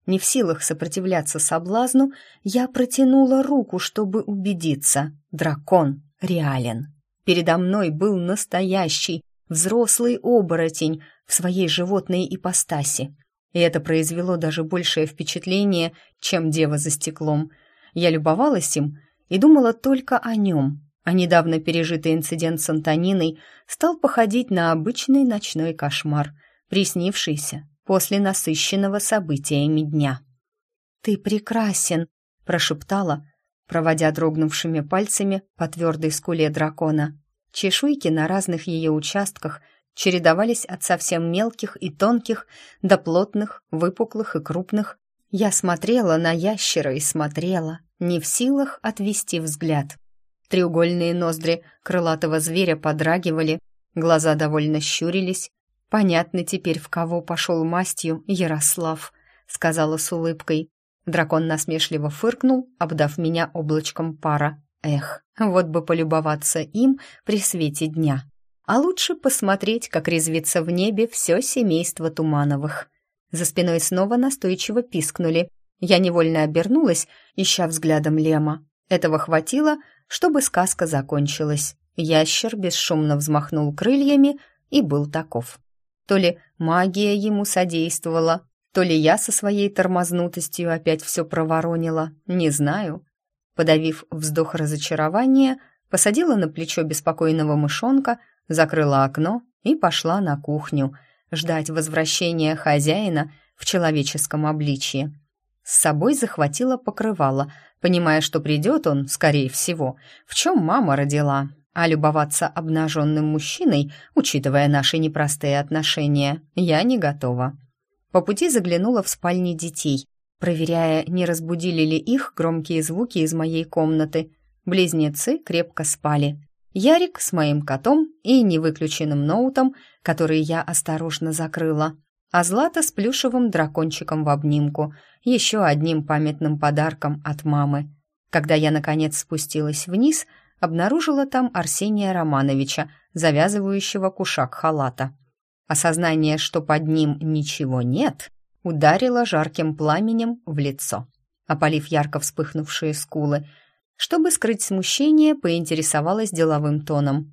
Не в силах сопротивляться соблазну, я протянула руку, чтобы убедиться. Дракон реален. Передо мной был настоящий, взрослый оборотень в своей животной ипостаси. И это произвело даже большее впечатление, чем дева за стеклом. Я любовалась им и думала только о нем. А недавно пережитый инцидент с Антониной стал походить на обычный ночной кошмар, приснившийся после насыщенного событиями дня. «Ты прекрасен», — прошептала, проводя дрогнувшими пальцами по твердой скуле дракона. Чешуйки на разных ее участках чередовались от совсем мелких и тонких до плотных, выпуклых и крупных. Я смотрела на ящера и смотрела, не в силах отвести взгляд. Треугольные ноздри крылатого зверя подрагивали, глаза довольно щурились. «Понятно теперь, в кого пошел мастью Ярослав», — сказала с улыбкой. Дракон насмешливо фыркнул, обдав меня облачком пара. «Эх, вот бы полюбоваться им при свете дня. А лучше посмотреть, как резвится в небе все семейство Тумановых». За спиной снова настойчиво пискнули. Я невольно обернулась, ища взглядом Лема. Этого хватило, чтобы сказка закончилась. Ящер бесшумно взмахнул крыльями и был таков. То ли магия ему содействовала, то ли я со своей тормознутостью опять все проворонила, не знаю. Подавив вздох разочарования, посадила на плечо беспокойного мышонка, закрыла окно и пошла на кухню, ждать возвращения хозяина в человеческом обличье. С собой захватила покрывало, понимая, что придет он, скорее всего, в чем мама родила, а любоваться обнаженным мужчиной, учитывая наши непростые отношения, я не готова. По пути заглянула в спальни детей, проверяя, не разбудили ли их громкие звуки из моей комнаты. Близнецы крепко спали. Ярик с моим котом и невыключенным ноутом, который я осторожно закрыла, а Злата с плюшевым дракончиком в обнимку, еще одним памятным подарком от мамы. Когда я, наконец, спустилась вниз, обнаружила там Арсения Романовича, завязывающего кушак халата. Осознание, что под ним ничего нет, ударило жарким пламенем в лицо, опалив ярко вспыхнувшие скулы. Чтобы скрыть смущение, поинтересовалась деловым тоном.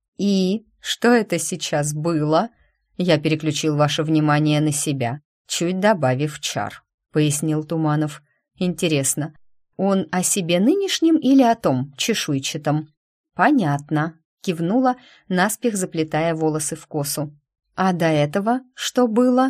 «И что это сейчас было?» «Я переключил ваше внимание на себя, чуть добавив чар», — пояснил Туманов. «Интересно, он о себе нынешнем или о том чешуйчатом?» «Понятно», — кивнула, наспех заплетая волосы в косу. «А до этого что было?»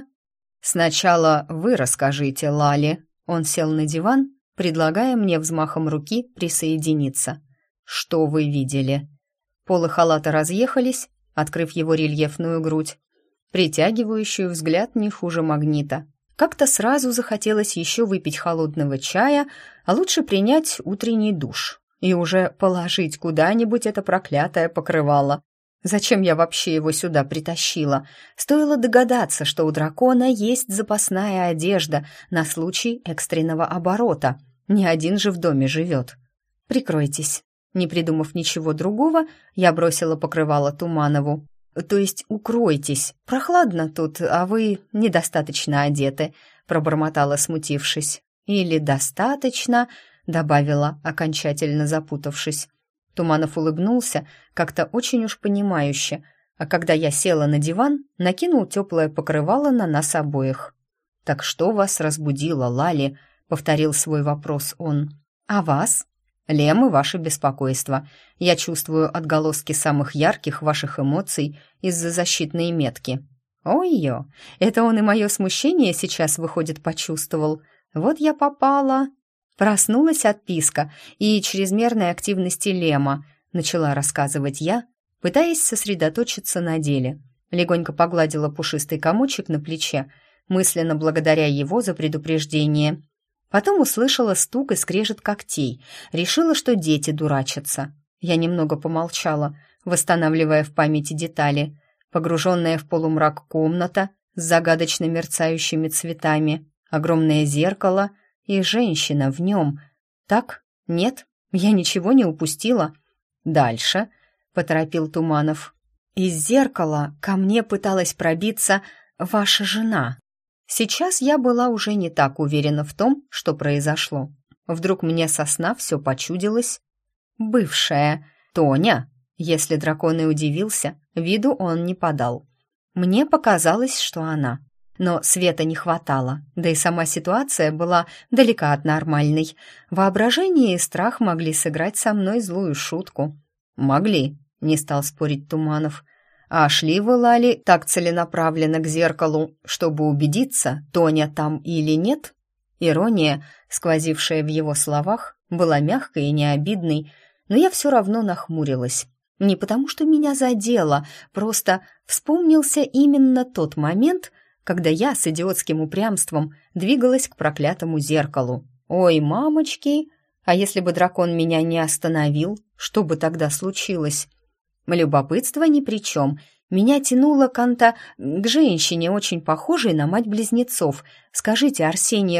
«Сначала вы расскажите, Лали». Он сел на диван, предлагая мне взмахом руки присоединиться. «Что вы видели?» Полы халата разъехались, открыв его рельефную грудь, притягивающую взгляд не хуже магнита. Как-то сразу захотелось еще выпить холодного чая, а лучше принять утренний душ и уже положить куда-нибудь это проклятое покрывало. Зачем я вообще его сюда притащила? Стоило догадаться, что у дракона есть запасная одежда на случай экстренного оборота. Не один же в доме живет. «Прикройтесь». Не придумав ничего другого, я бросила покрывало Туманову. «То есть укройтесь. Прохладно тут, а вы недостаточно одеты», — пробормотала, смутившись. «Или достаточно», — добавила, окончательно запутавшись. Туманов улыбнулся, как-то очень уж понимающе, а когда я села на диван, накинул теплое покрывало на нас обоих. «Так что вас разбудило, Лали?» — повторил свой вопрос он. «А вас?» «Лем и ваше беспокойство. Я чувствую отголоски самых ярких ваших эмоций из-за защитной метки». «Ой-ё, это он и мое смущение сейчас, выходит, почувствовал. Вот я попала». Проснулась от писка и чрезмерной активности Лема, начала рассказывать я, пытаясь сосредоточиться на деле. Легонько погладила пушистый комочек на плече, мысленно благодаря его за предупреждение. Потом услышала стук и скрежет когтей, решила, что дети дурачатся. Я немного помолчала, восстанавливая в памяти детали. Погруженная в полумрак комната с загадочно мерцающими цветами, огромное зеркало и женщина в нем. Так? Нет? Я ничего не упустила? «Дальше», — поторопил Туманов. «Из зеркала ко мне пыталась пробиться ваша жена». Сейчас я была уже не так уверена в том, что произошло. Вдруг мне со сна все почудилось. Бывшая Тоня. Если дракон и удивился, виду он не подал. Мне показалось, что она. Но света не хватало, да и сама ситуация была далека от нормальной. Воображение и страх могли сыграть со мной злую шутку. «Могли», — не стал спорить Туманов. «А шли вы, Лали, так целенаправленно к зеркалу, чтобы убедиться, Тоня там или нет?» Ирония, сквозившая в его словах, была мягкой и необидной, но я все равно нахмурилась. Не потому, что меня задело, просто вспомнился именно тот момент, когда я с идиотским упрямством двигалась к проклятому зеркалу. «Ой, мамочки! А если бы дракон меня не остановил, что бы тогда случилось?» Любопытство ни при чем. Меня тянуло к женщине, очень похожей на мать-близнецов. Скажите, Арсений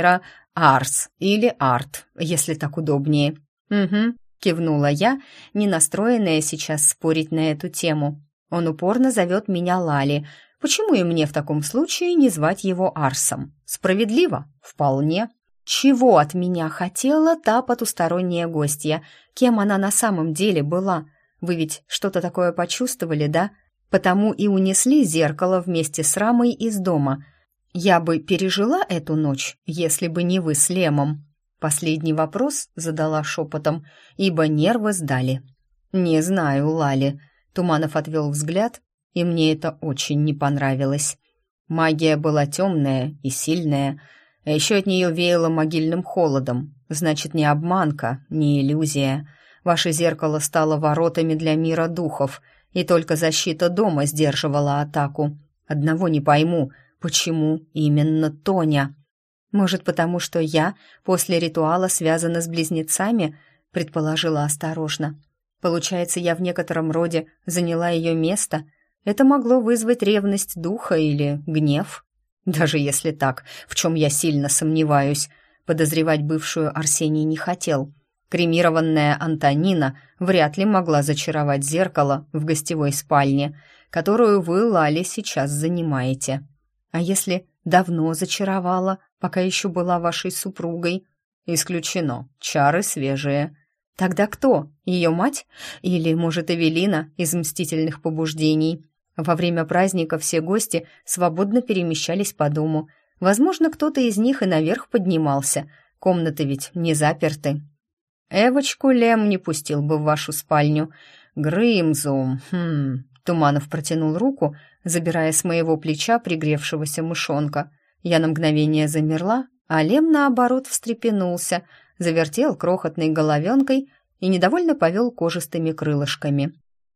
Арс или Арт, если так удобнее. «Угу», — кивнула я, не настроенная сейчас спорить на эту тему. Он упорно зовет меня Лали. Почему и мне в таком случае не звать его Арсом? Справедливо? Вполне. Чего от меня хотела та потусторонняя гостья? Кем она на самом деле была? Вы ведь что-то такое почувствовали, да? Потому и унесли зеркало вместе с рамой из дома. Я бы пережила эту ночь, если бы не вы с Лемом. Последний вопрос задала шепотом, ибо нервы сдали. «Не знаю, Лали». Туманов отвел взгляд, и мне это очень не понравилось. Магия была темная и сильная, а еще от нее веяло могильным холодом. Значит, не обманка, не иллюзия. Ваше зеркало стало воротами для мира духов, и только защита дома сдерживала атаку. Одного не пойму, почему именно Тоня? Может, потому что я после ритуала связана с близнецами, предположила осторожно. Получается, я в некотором роде заняла ее место. Это могло вызвать ревность духа или гнев. Даже если так, в чем я сильно сомневаюсь. Подозревать бывшую Арсений не хотел. Кремированная Антонина вряд ли могла зачаровать зеркало в гостевой спальне, которую вы, Лали, сейчас занимаете. А если давно зачаровала, пока еще была вашей супругой? Исключено. Чары свежие. Тогда кто? Ее мать? Или, может, Эвелина из «Мстительных побуждений»? Во время праздника все гости свободно перемещались по дому. Возможно, кто-то из них и наверх поднимался. Комнаты ведь не заперты. Эвочку Лем не пустил бы в вашу спальню. Грымзу. Туманов протянул руку, забирая с моего плеча пригревшегося мышонка. Я на мгновение замерла, а Лем, наоборот, встрепенулся, завертел крохотной головенкой и недовольно повел кожистыми крылышками.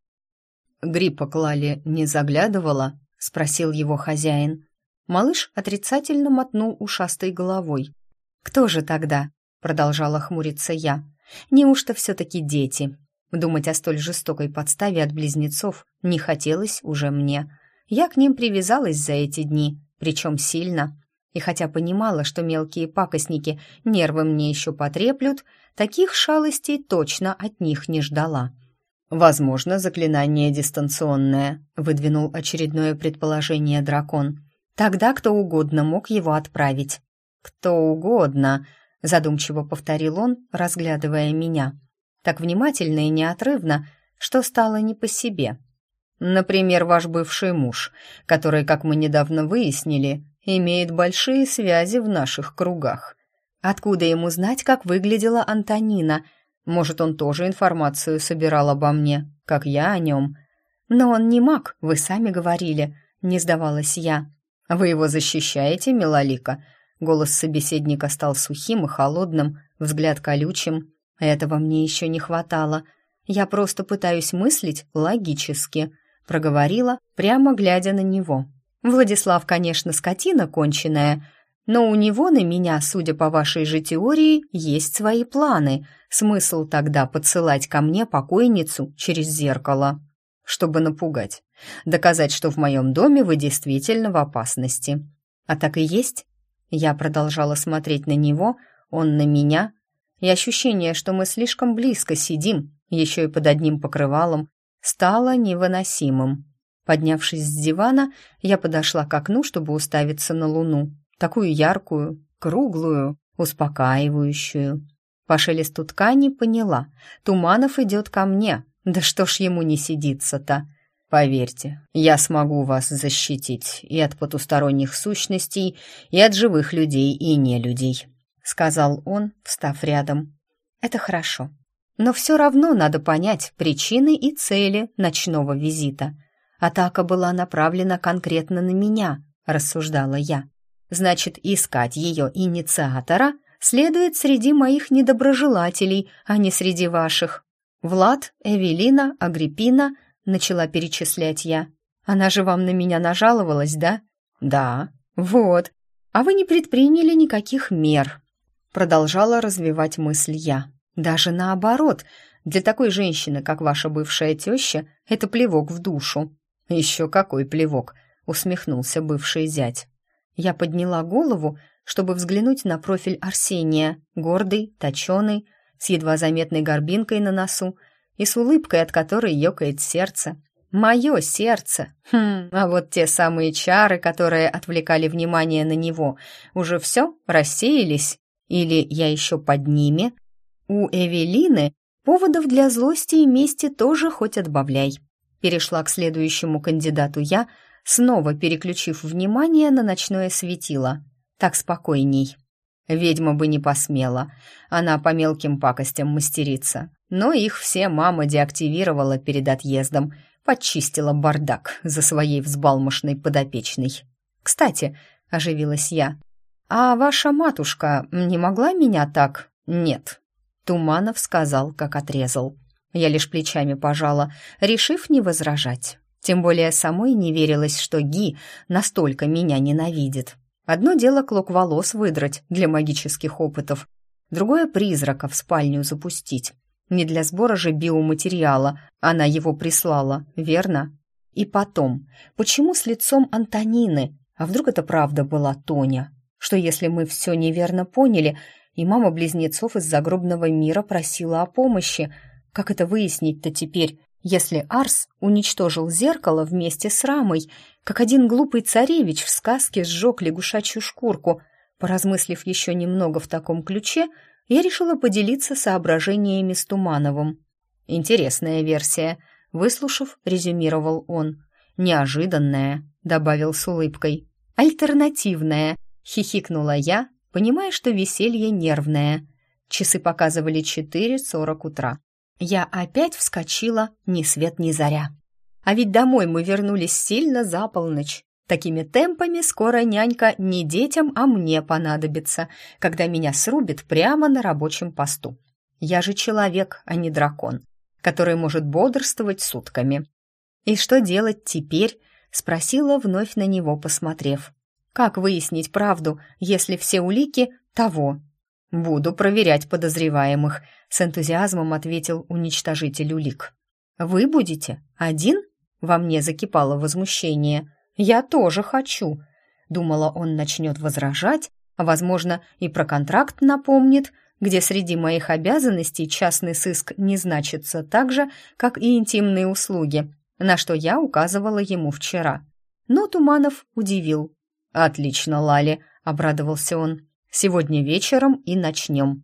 «Гриппа к Лале не заглядывала?» — спросил его хозяин. Малыш отрицательно мотнул ушастой головой. «Кто же тогда?» — продолжала хмуриться я. «Неужто все-таки дети?» Думать о столь жестокой подставе от близнецов не хотелось уже мне. Я к ним привязалась за эти дни, причем сильно. И хотя понимала, что мелкие пакостники нервы мне еще потреплют, таких шалостей точно от них не ждала. «Возможно, заклинание дистанционное», — выдвинул очередное предположение дракон. «Тогда кто угодно мог его отправить». «Кто угодно», — задумчиво повторил он, разглядывая меня. Так внимательно и неотрывно, что стало не по себе. «Например, ваш бывший муж, который, как мы недавно выяснили, имеет большие связи в наших кругах. Откуда ему знать, как выглядела Антонина? Может, он тоже информацию собирал обо мне, как я о нем? Но он не маг, вы сами говорили», — не сдавалась я. «Вы его защищаете, милолика?» Голос собеседника стал сухим и холодным, взгляд колючим. Этого мне еще не хватало. Я просто пытаюсь мыслить логически, проговорила, прямо глядя на него. Владислав, конечно, скотина конченая, но у него на меня, судя по вашей же теории, есть свои планы. Смысл тогда подсылать ко мне покойницу через зеркало, чтобы напугать, доказать, что в моем доме вы действительно в опасности. А так и есть. Я продолжала смотреть на него, он на меня, и ощущение, что мы слишком близко сидим, еще и под одним покрывалом, стало невыносимым. Поднявшись с дивана, я подошла к окну, чтобы уставиться на луну. такую яркую, круглую, успокаивающую. По шелесту ткани поняла, Туманов идет ко мне, да что ж ему не сидится-то? Поверьте, я смогу вас защитить и от потусторонних сущностей, и от живых людей и нелюдей», — сказал он, встав рядом. «Это хорошо. Но все равно надо понять причины и цели ночного визита. Атака была направлена конкретно на меня», — рассуждала я. «Значит, искать ее инициатора следует среди моих недоброжелателей, а не среди ваших. Влад, Эвелина, Агриппина», — начала перечислять я. «Она же вам на меня нажаловалась, да?» «Да». «Вот. А вы не предприняли никаких мер», — продолжала развивать мысль я. «Даже наоборот, для такой женщины, как ваша бывшая теща, это плевок в душу». «Еще какой плевок!» — усмехнулся бывший зять. Я подняла голову, чтобы взглянуть на профиль Арсения, гордый, точеный, с едва заметной горбинкой на носу и с улыбкой, от которой ёкает сердце. Мое сердце! А вот те самые чары, которые отвлекали внимание на него, уже все рассеялись? Или я еще под ними? У Эвелины поводов для злости и мести тоже хоть отбавляй. Перешла к следующему кандидату я, снова переключив внимание на ночное светило. Так спокойней. Ведьма бы не посмела. Она по мелким пакостям мастерица. Но их все мама деактивировала перед отъездом, подчистила бардак за своей взбалмошной подопечной. «Кстати», — оживилась я, — «а ваша матушка не могла меня так?» «Нет», — Туманов сказал, как отрезал. Я лишь плечами пожала, решив не возражать. Тем более самой не верилось, что Ги настолько меня ненавидит. Одно дело клок волос выдрать для магических опытов, другое — призрака в спальню запустить. Не для сбора же биоматериала она его прислала, верно? И потом, почему с лицом Антонины? А вдруг это правда была Тоня? Что если мы все неверно поняли, и мама близнецов из загробного мира просила о помощи? Как это выяснить-то теперь, если Арс уничтожил зеркало вместе с рамой, как один глупый царевич в сказке сжег лягушачью шкурку? Поразмыслив еще немного в таком ключе, я решила поделиться соображениями с Тумановым. «Интересная версия», — выслушав, резюмировал он. «Неожиданная», — добавил с улыбкой. «Альтернативная», — хихикнула я, понимая, что веселье нервное. Часы показывали 4:40 утра. Я опять вскочила ни свет ни заря. А ведь домой мы вернулись сильно за полночь. Такими темпами скоро нянька не детям, а мне понадобится, когда меня срубит прямо на рабочем посту. Я же человек, а не дракон, который может бодрствовать сутками. «И что делать теперь?» — спросила, вновь на него посмотрев. «Как выяснить правду, если все улики того?» «Буду проверять подозреваемых», — с энтузиазмом ответил уничтожитель улик. «Вы будете? Один?» — во мне закипало возмущение. «Я тоже хочу», — думала, он начнет возражать, а, возможно, и про контракт напомнит, где среди моих обязанностей частный сыск не значится так же, как и интимные услуги, на что я указывала ему вчера. Но Туманов удивил. «Отлично, Лали», — обрадовался он. «Сегодня вечером и начнем».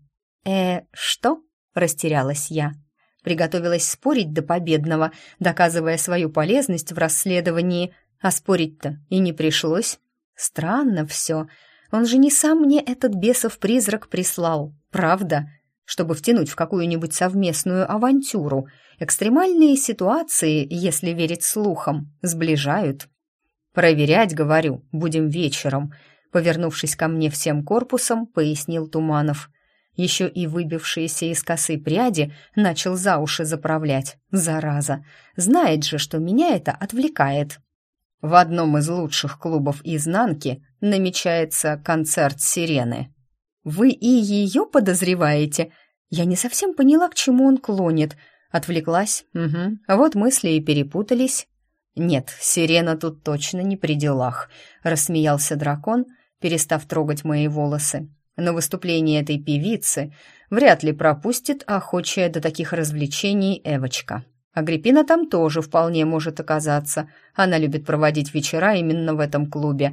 Что?» — растерялась я. Приготовилась спорить до победного, доказывая свою полезность в расследовании, а спорить-то и не пришлось. Странно все. Он же не сам мне этот бесов призрак прислал, правда? Чтобы втянуть в какую-нибудь совместную авантюру. Экстремальные ситуации, если верить слухам, сближают. «Проверять, говорю, будем вечером», — повернувшись ко мне всем корпусом, пояснил Туманов. Еще и выбившиеся из косы пряди начал за уши заправлять. Зараза! Знает же, что меня это отвлекает. В одном из лучших клубов изнанки намечается концерт «Сирены». «Вы и ее подозреваете?» Я не совсем поняла, к чему он клонит. Отвлеклась. Угу. Вот мысли и перепутались. «Нет, Сирена тут точно не при делах», — рассмеялся дракон, перестав трогать мои волосы. «Но выступление этой певицы вряд ли пропустит охочая до таких развлечений Эвочка. Агриппина там тоже вполне может оказаться. Она любит проводить вечера именно в этом клубе.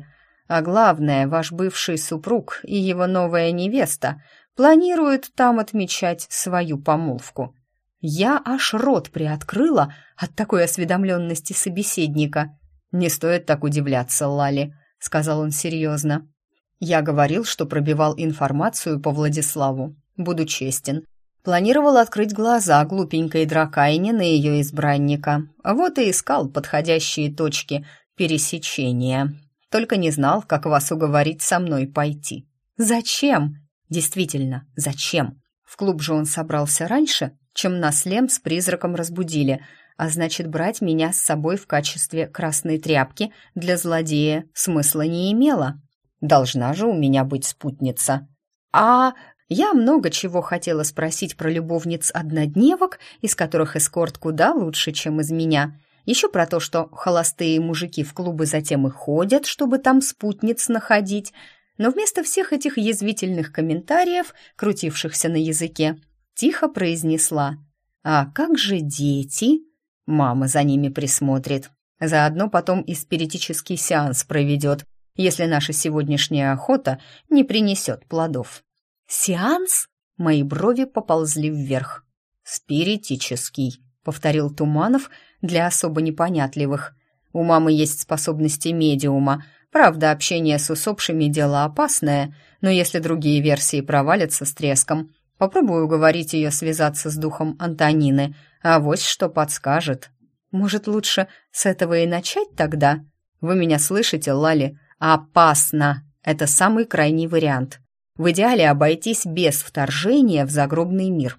А главное, ваш бывший супруг и его новая невеста планируют там отмечать свою помолвку». Я аж рот приоткрыла от такой осведомленности собеседника. «Не стоит так удивляться, Лали», — сказал он серьезно. «Я говорил, что пробивал информацию по Владиславу. Буду честен. Планировал открыть глаза глупенькой дракайне на ее избранника. Вот и искал подходящие точки пересечения. Только не знал, как вас уговорить со мной пойти». «Зачем?» «Действительно, зачем? В клуб же он собрался раньше, чем нас Лем с призраком разбудили, а значит, брать меня с собой в качестве красной тряпки для злодея смысла не имело. Должна же у меня быть спутница. А я много чего хотела спросить про любовниц-однодневок, из которых эскорт куда лучше, чем из меня. Еще про то, что холостые мужики в клубы затем и ходят, чтобы там спутниц находить. Но вместо всех этих язвительных комментариев, крутившихся на языке, тихо произнесла: «А как же дети?» «Мама за ними присмотрит. Заодно потом и спиритический сеанс проведет, если наша сегодняшняя охота не принесет плодов». «Сеанс?» Мои брови поползли вверх. «Спиритический», — повторил Туманов для особо непонятливых. «У мамы есть способности медиума. Правда, общение с усопшими — дело опасное, но если другие версии провалятся с треском, попробую уговорить ее связаться с духом Антонины, авось что подскажет». «Может, лучше с этого и начать тогда?» «Вы меня слышите, Лали? Опасно! Это самый крайний вариант. В идеале обойтись без вторжения в загробный мир.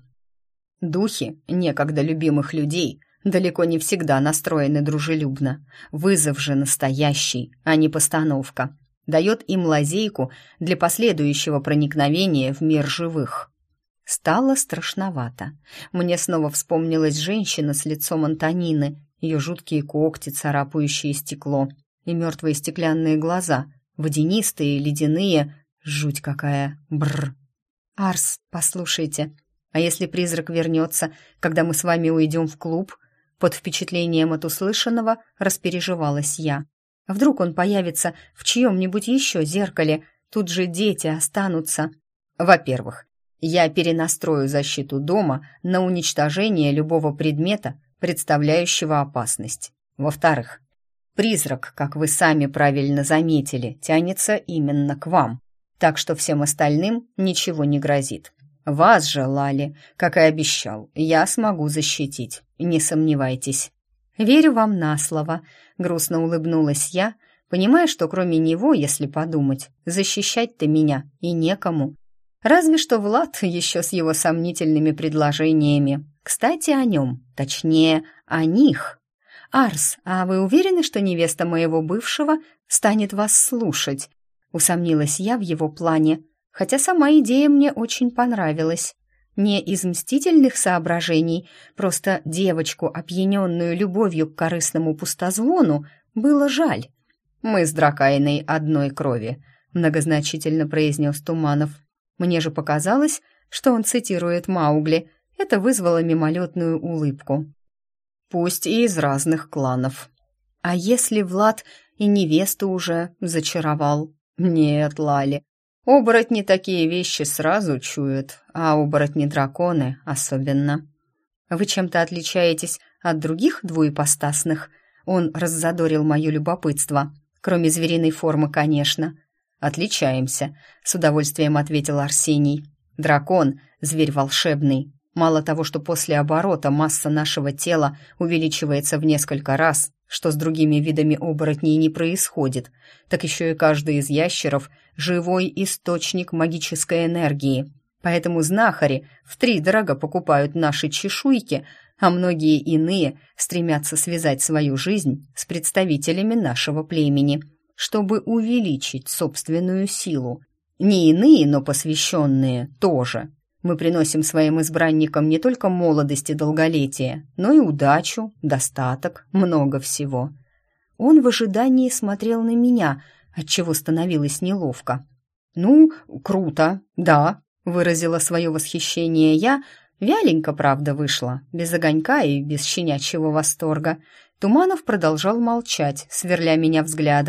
Духи некогда любимых людей далеко не всегда настроены дружелюбно. Вызов же настоящий, а не постановка. Дает им лазейку для последующего проникновения в мир живых». Стало страшновато. Мне снова вспомнилась женщина с лицом Антонины, ее жуткие когти, царапающие стекло, и мертвые стеклянные глаза, водянистые, ледяные. Жуть какая! Бррр! «Арс, послушайте, а если призрак вернется, когда мы с вами уйдем в клуб?» Под впечатлением от услышанного распереживалась я. «А вдруг он появится в чьем-нибудь еще зеркале? Тут же дети останутся». «Во-первых, я перенастрою защиту дома на уничтожение любого предмета, представляющего опасность. Во-вторых, призрак, как вы сами правильно заметили, тянется именно к вам, так что всем остальным ничего не грозит. Вас же, Лали, как и обещал, я смогу защитить, не сомневайтесь». «Верю вам на слово», — грустно улыбнулась я, понимая, что кроме него, если подумать, защищать-то меня и некому. Разве что Влад еще с его сомнительными предложениями. Кстати, о нем, точнее, о них. «Арс, а вы уверены, что невеста моего бывшего станет вас слушать?» Усомнилась я в его плане, хотя сама идея мне очень понравилась. Не из мстительных соображений, просто девочку, опьяненную любовью к корыстному пустозвону, было жаль. «Мы с Дракайной одной крови», — многозначительно произнес Туманов. Мне же показалось, что он цитирует Маугли. Это вызвало мимолетную улыбку. «Пусть и из разных кланов». «А если Влад и невесту уже зачаровал?» «Нет, Лали, оборотни такие вещи сразу чуют, а оборотни-драконы особенно». «Вы чем-то отличаетесь от других двуепостасных?» Он раззадорил мое любопытство. «Кроме звериной формы, конечно». «Отличаемся», — с удовольствием ответил Арсений. «Дракон — зверь волшебный. Мало того, что после оборота масса нашего тела увеличивается в несколько раз, что с другими видами оборотней не происходит, так еще и каждый из ящеров — живой источник магической энергии. Поэтому знахари втридорого покупают наши чешуйки, а многие иные стремятся связать свою жизнь с представителями нашего племени, чтобы увеличить собственную силу. Не иные, но посвященные тоже. Мы приносим своим избранникам не только молодость и долголетие, но и удачу, достаток, много всего». Он в ожидании смотрел на меня, отчего становилось неловко. «Ну, круто, да», — выразила свое восхищение я. Вяленько, правда, вышло, без огонька и без щенячьего восторга. Туманов продолжал молчать, сверля меня взглядом.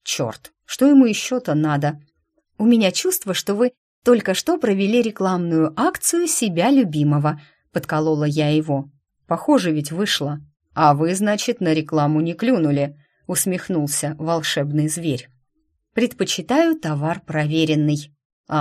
Черт, что ему еще-то надо? У меня чувство, что вы только что провели рекламную акцию себя любимого, подколола я его. Похоже, ведь вышло. А вы, значит, на рекламу не клюнули, усмехнулся волшебный зверь. Предпочитаю товар проверенный.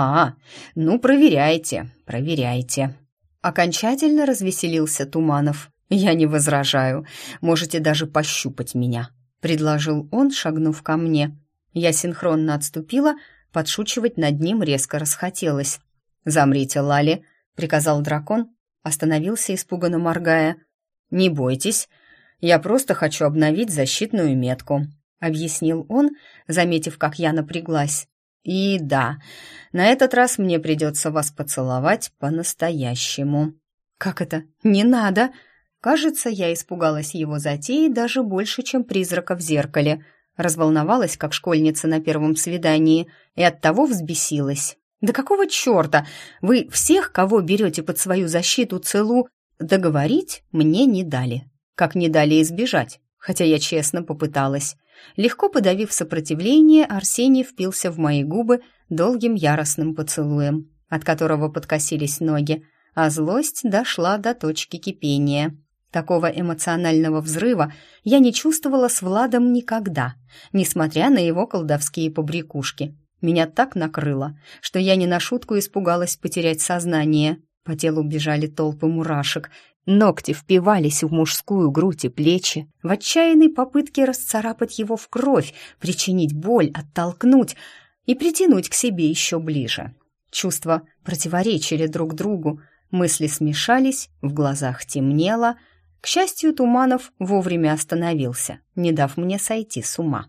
Ну проверяйте, проверяйте. Окончательно развеселился Туманов. Я не возражаю, можете даже пощупать меня, предложил он, шагнув ко мне. Я синхронно отступила, подшучивать над ним резко расхотелось. «Замрите, Лали», — приказал дракон, остановился, испуганно моргая. «Не бойтесь, я просто хочу обновить защитную метку», — объяснил он, заметив, как я напряглась. «И да, на этот раз мне придется вас поцеловать по-настоящему». «Как это? Не надо!» Кажется, я испугалась его затеи даже больше, чем призрака в зеркале. Разволновалась, как школьница на первом свидании, и оттого взбесилась. «Да какого черта? Вы всех, кого берете под свою защиту, договорить мне не дали. Как не дали избежать, хотя я честно попыталась». Легко подавив сопротивление, Арсений впился в мои губы долгим яростным поцелуем, от которого подкосились ноги, а злость дошла до точки кипения. Такого эмоционального взрыва я не чувствовала с Владом никогда, несмотря на его колдовские побрякушки. Меня так накрыло, что я не на шутку испугалась потерять сознание. По телу бежали толпы мурашек, ногти впивались в мужскую грудь и плечи, в отчаянной попытке расцарапать его в кровь, причинить боль, оттолкнуть и притянуть к себе еще ближе. Чувства противоречили друг другу, мысли смешались, в глазах темнело. К счастью, Туманов вовремя остановился, не дав мне сойти с ума.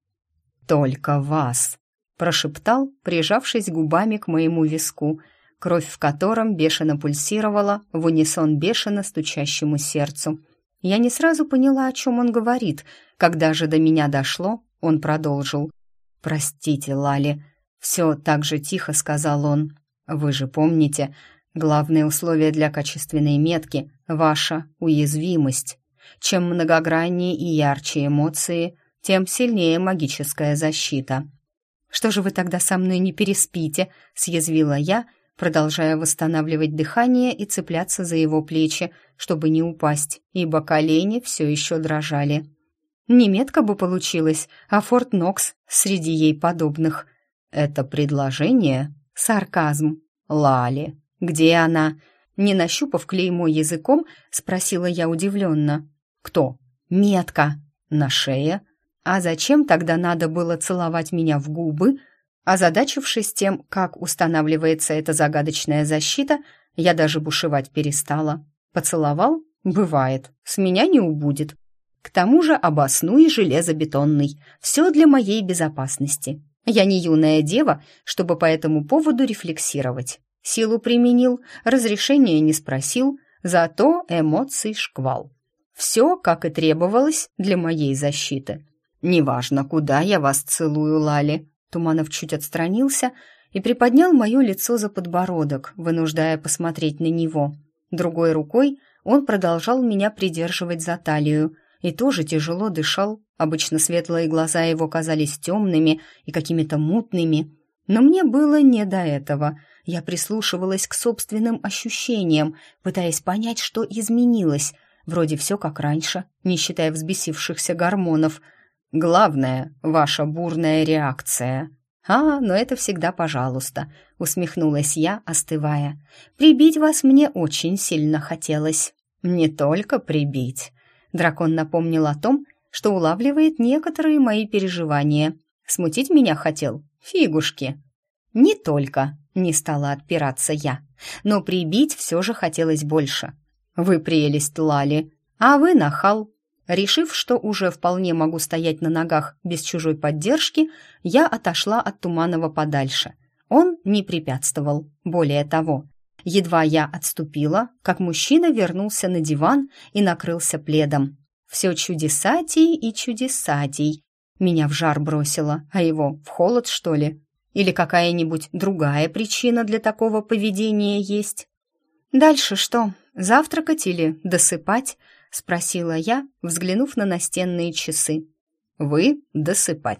«Только вас!» — прошептал, прижавшись губами к моему виску, кровь в котором бешено пульсировала в унисон бешено стучащему сердцу. Я не сразу поняла, о чем он говорит. Когда же до меня дошло, он продолжил. «Простите, Лали», — все так же тихо сказал он. «Вы же помните, главное условие для качественной метки — ваша уязвимость. Чем многограннее и ярче эмоции, тем сильнее магическая защита». «Что же вы тогда со мной не переспите?» — съязвила я, продолжая восстанавливать дыхание и цепляться за его плечи, чтобы не упасть, ибо колени все еще дрожали. Не метка бы получилась, а Форт Нокс среди ей подобных. «Это предложение?» «Сарказм. Лали. Где она?» Не нащупав клеймо языком, спросила я удивленно. «Кто?» «Метка. На шее. А зачем тогда надо было целовать меня в губы?» Озадачившись тем, как устанавливается эта загадочная защита, я даже бушевать перестала. Поцеловал? Бывает. С меня не убудет. К тому же обоснуй железобетонный. Все для моей безопасности. Я не юная дева, чтобы по этому поводу рефлексировать. Силу применил, разрешения не спросил, зато эмоций шквал. Все, как и требовалось для моей защиты. «Неважно, куда я вас целую, Лали». Туманов чуть отстранился и приподнял мое лицо за подбородок, вынуждая посмотреть на него. Другой рукой он продолжал меня придерживать за талию и тоже тяжело дышал. Обычно светлые глаза его казались темными и какими-то мутными, но мне было не до этого. Я прислушивалась к собственным ощущениям, пытаясь понять, что изменилось. Вроде все как раньше, не считая взбесившихся гормонов. «Главное — ваша бурная реакция». Но это всегда пожалуйста», — усмехнулась я, остывая. «Прибить вас мне очень сильно хотелось». «Не только прибить». Дракон напомнил о том, что улавливает некоторые мои переживания. Смутить меня хотел? Фигушки. «Не только», — не стала отпираться я. «Но прибить все же хотелось больше». «Вы прелесть, Лали, а вы нахал». Решив, что уже вполне могу стоять на ногах без чужой поддержки, я отошла от Туманова подальше. Он не препятствовал. Более того, едва я отступила, как мужчина вернулся на диван и накрылся пледом. Все чудесатей и чудесатей. Меня в жар бросило, а его в холод, что ли? Или какая-нибудь другая причина для такого поведения есть? «Дальше что, завтракать или досыпать?» — спросила я, взглянув на настенные часы. «Вы досыпать», —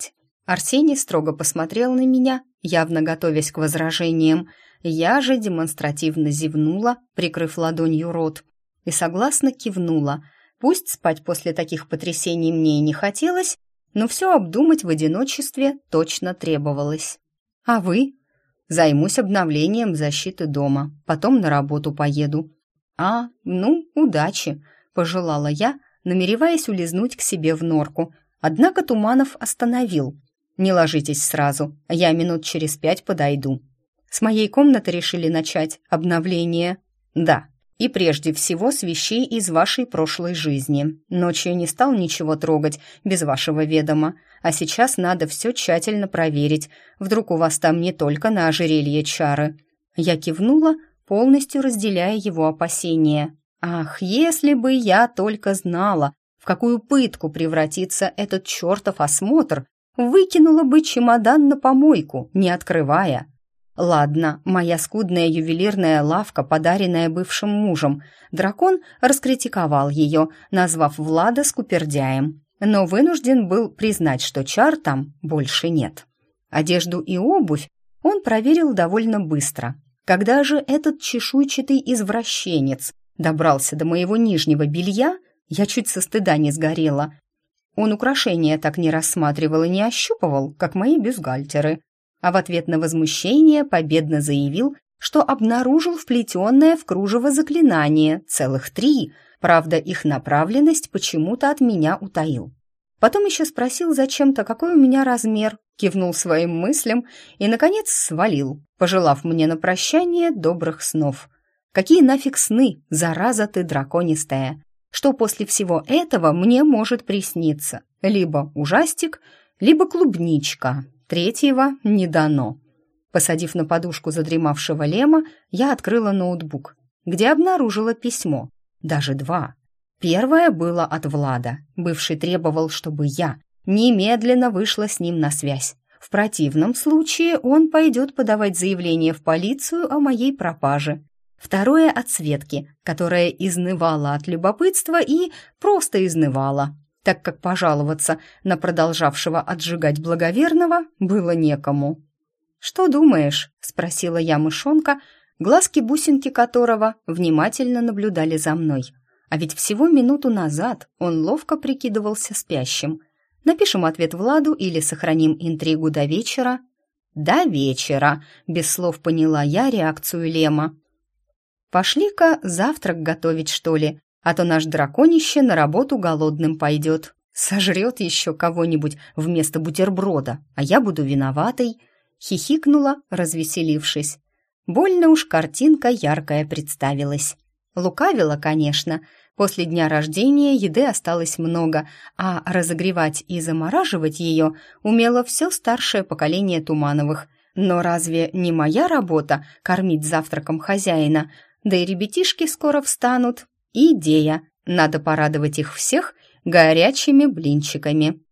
Арсений строго посмотрел на меня, явно готовясь к возражениям. Я же демонстративно зевнула, прикрыв ладонью рот, и согласно кивнула. Пусть спать после таких потрясений мне и не хотелось, но все обдумать в одиночестве точно требовалось. «А вы?» «Займусь обновлением защиты дома, потом на работу поеду». Удачи», — пожелала я, намереваясь улизнуть к себе в норку. Однако Туманов остановил. «Не ложитесь сразу, я минут через 5 подойду». «С моей комнаты решили начать обновление?» «Да, и прежде всего с вещей из вашей прошлой жизни. Ночью не стал ничего трогать без вашего ведома, а сейчас надо все тщательно проверить. Вдруг у вас там не только на ожерелье чары». Я кивнула, полностью разделяя его опасения. Ах, если бы я только знала, в какую пытку превратится этот чертов осмотр, выкинула бы чемодан на помойку, не открывая. Ладно, моя скудная ювелирная лавка, подаренная бывшим мужем. Дракон раскритиковал ее, назвав Влада скупердяем, но вынужден был признать, что чар там больше нет. Одежду и обувь он проверил довольно быстро. Когда же этот чешуйчатый извращенец добрался до моего нижнего белья, я чуть со стыда не сгорела. Он украшения так не рассматривал и не ощупывал, как мои бюстгальтеры, а в ответ на возмущение победно заявил, что обнаружил вплетенное в кружево заклинание, целых 3, правда, их направленность почему-то от меня утаил. Потом еще спросил зачем-то, какой у меня размер, кивнул своим мыслям и, наконец, свалил, пожелав мне на прощание добрых снов. Какие нафиг сны, зараза ты драконистая! Что после всего этого мне может присниться? Либо ужастик, либо клубничка. Третьего не дано. Посадив на подушку задремавшего Лема, я открыла ноутбук, где обнаружила письмо. Даже 2. Первое было от Влада. Бывший требовал, чтобы я немедленно вышла с ним на связь. В противном случае он пойдет подавать заявление в полицию о моей пропаже. Второе от Светки, которая изнывала от любопытства и просто изнывала, так как пожаловаться на продолжавшего отжигать благоверного было некому. «Что думаешь?» — спросила я мышонка, глазки-бусинки которого внимательно наблюдали за мной. А ведь всего минуту назад он ловко прикидывался спящим. Напишем ответ Владу или сохраним интригу до вечера? «До вечера», — без слов поняла я реакцию Лема. «Пошли-ка завтрак готовить, что ли, а то наш драконище на работу голодным пойдет. Сожрет еще кого-нибудь вместо бутерброда, а я буду виноватой», — хихикнула, развеселившись. Больно уж картинка яркая представилась. Лукавила, конечно. После дня рождения еды осталось много, а разогревать и замораживать ее умело все старшее поколение Тумановых. Но разве не моя работа кормить завтраком хозяина? Да и ребятишки скоро встанут. Идея. Надо порадовать их всех горячими блинчиками.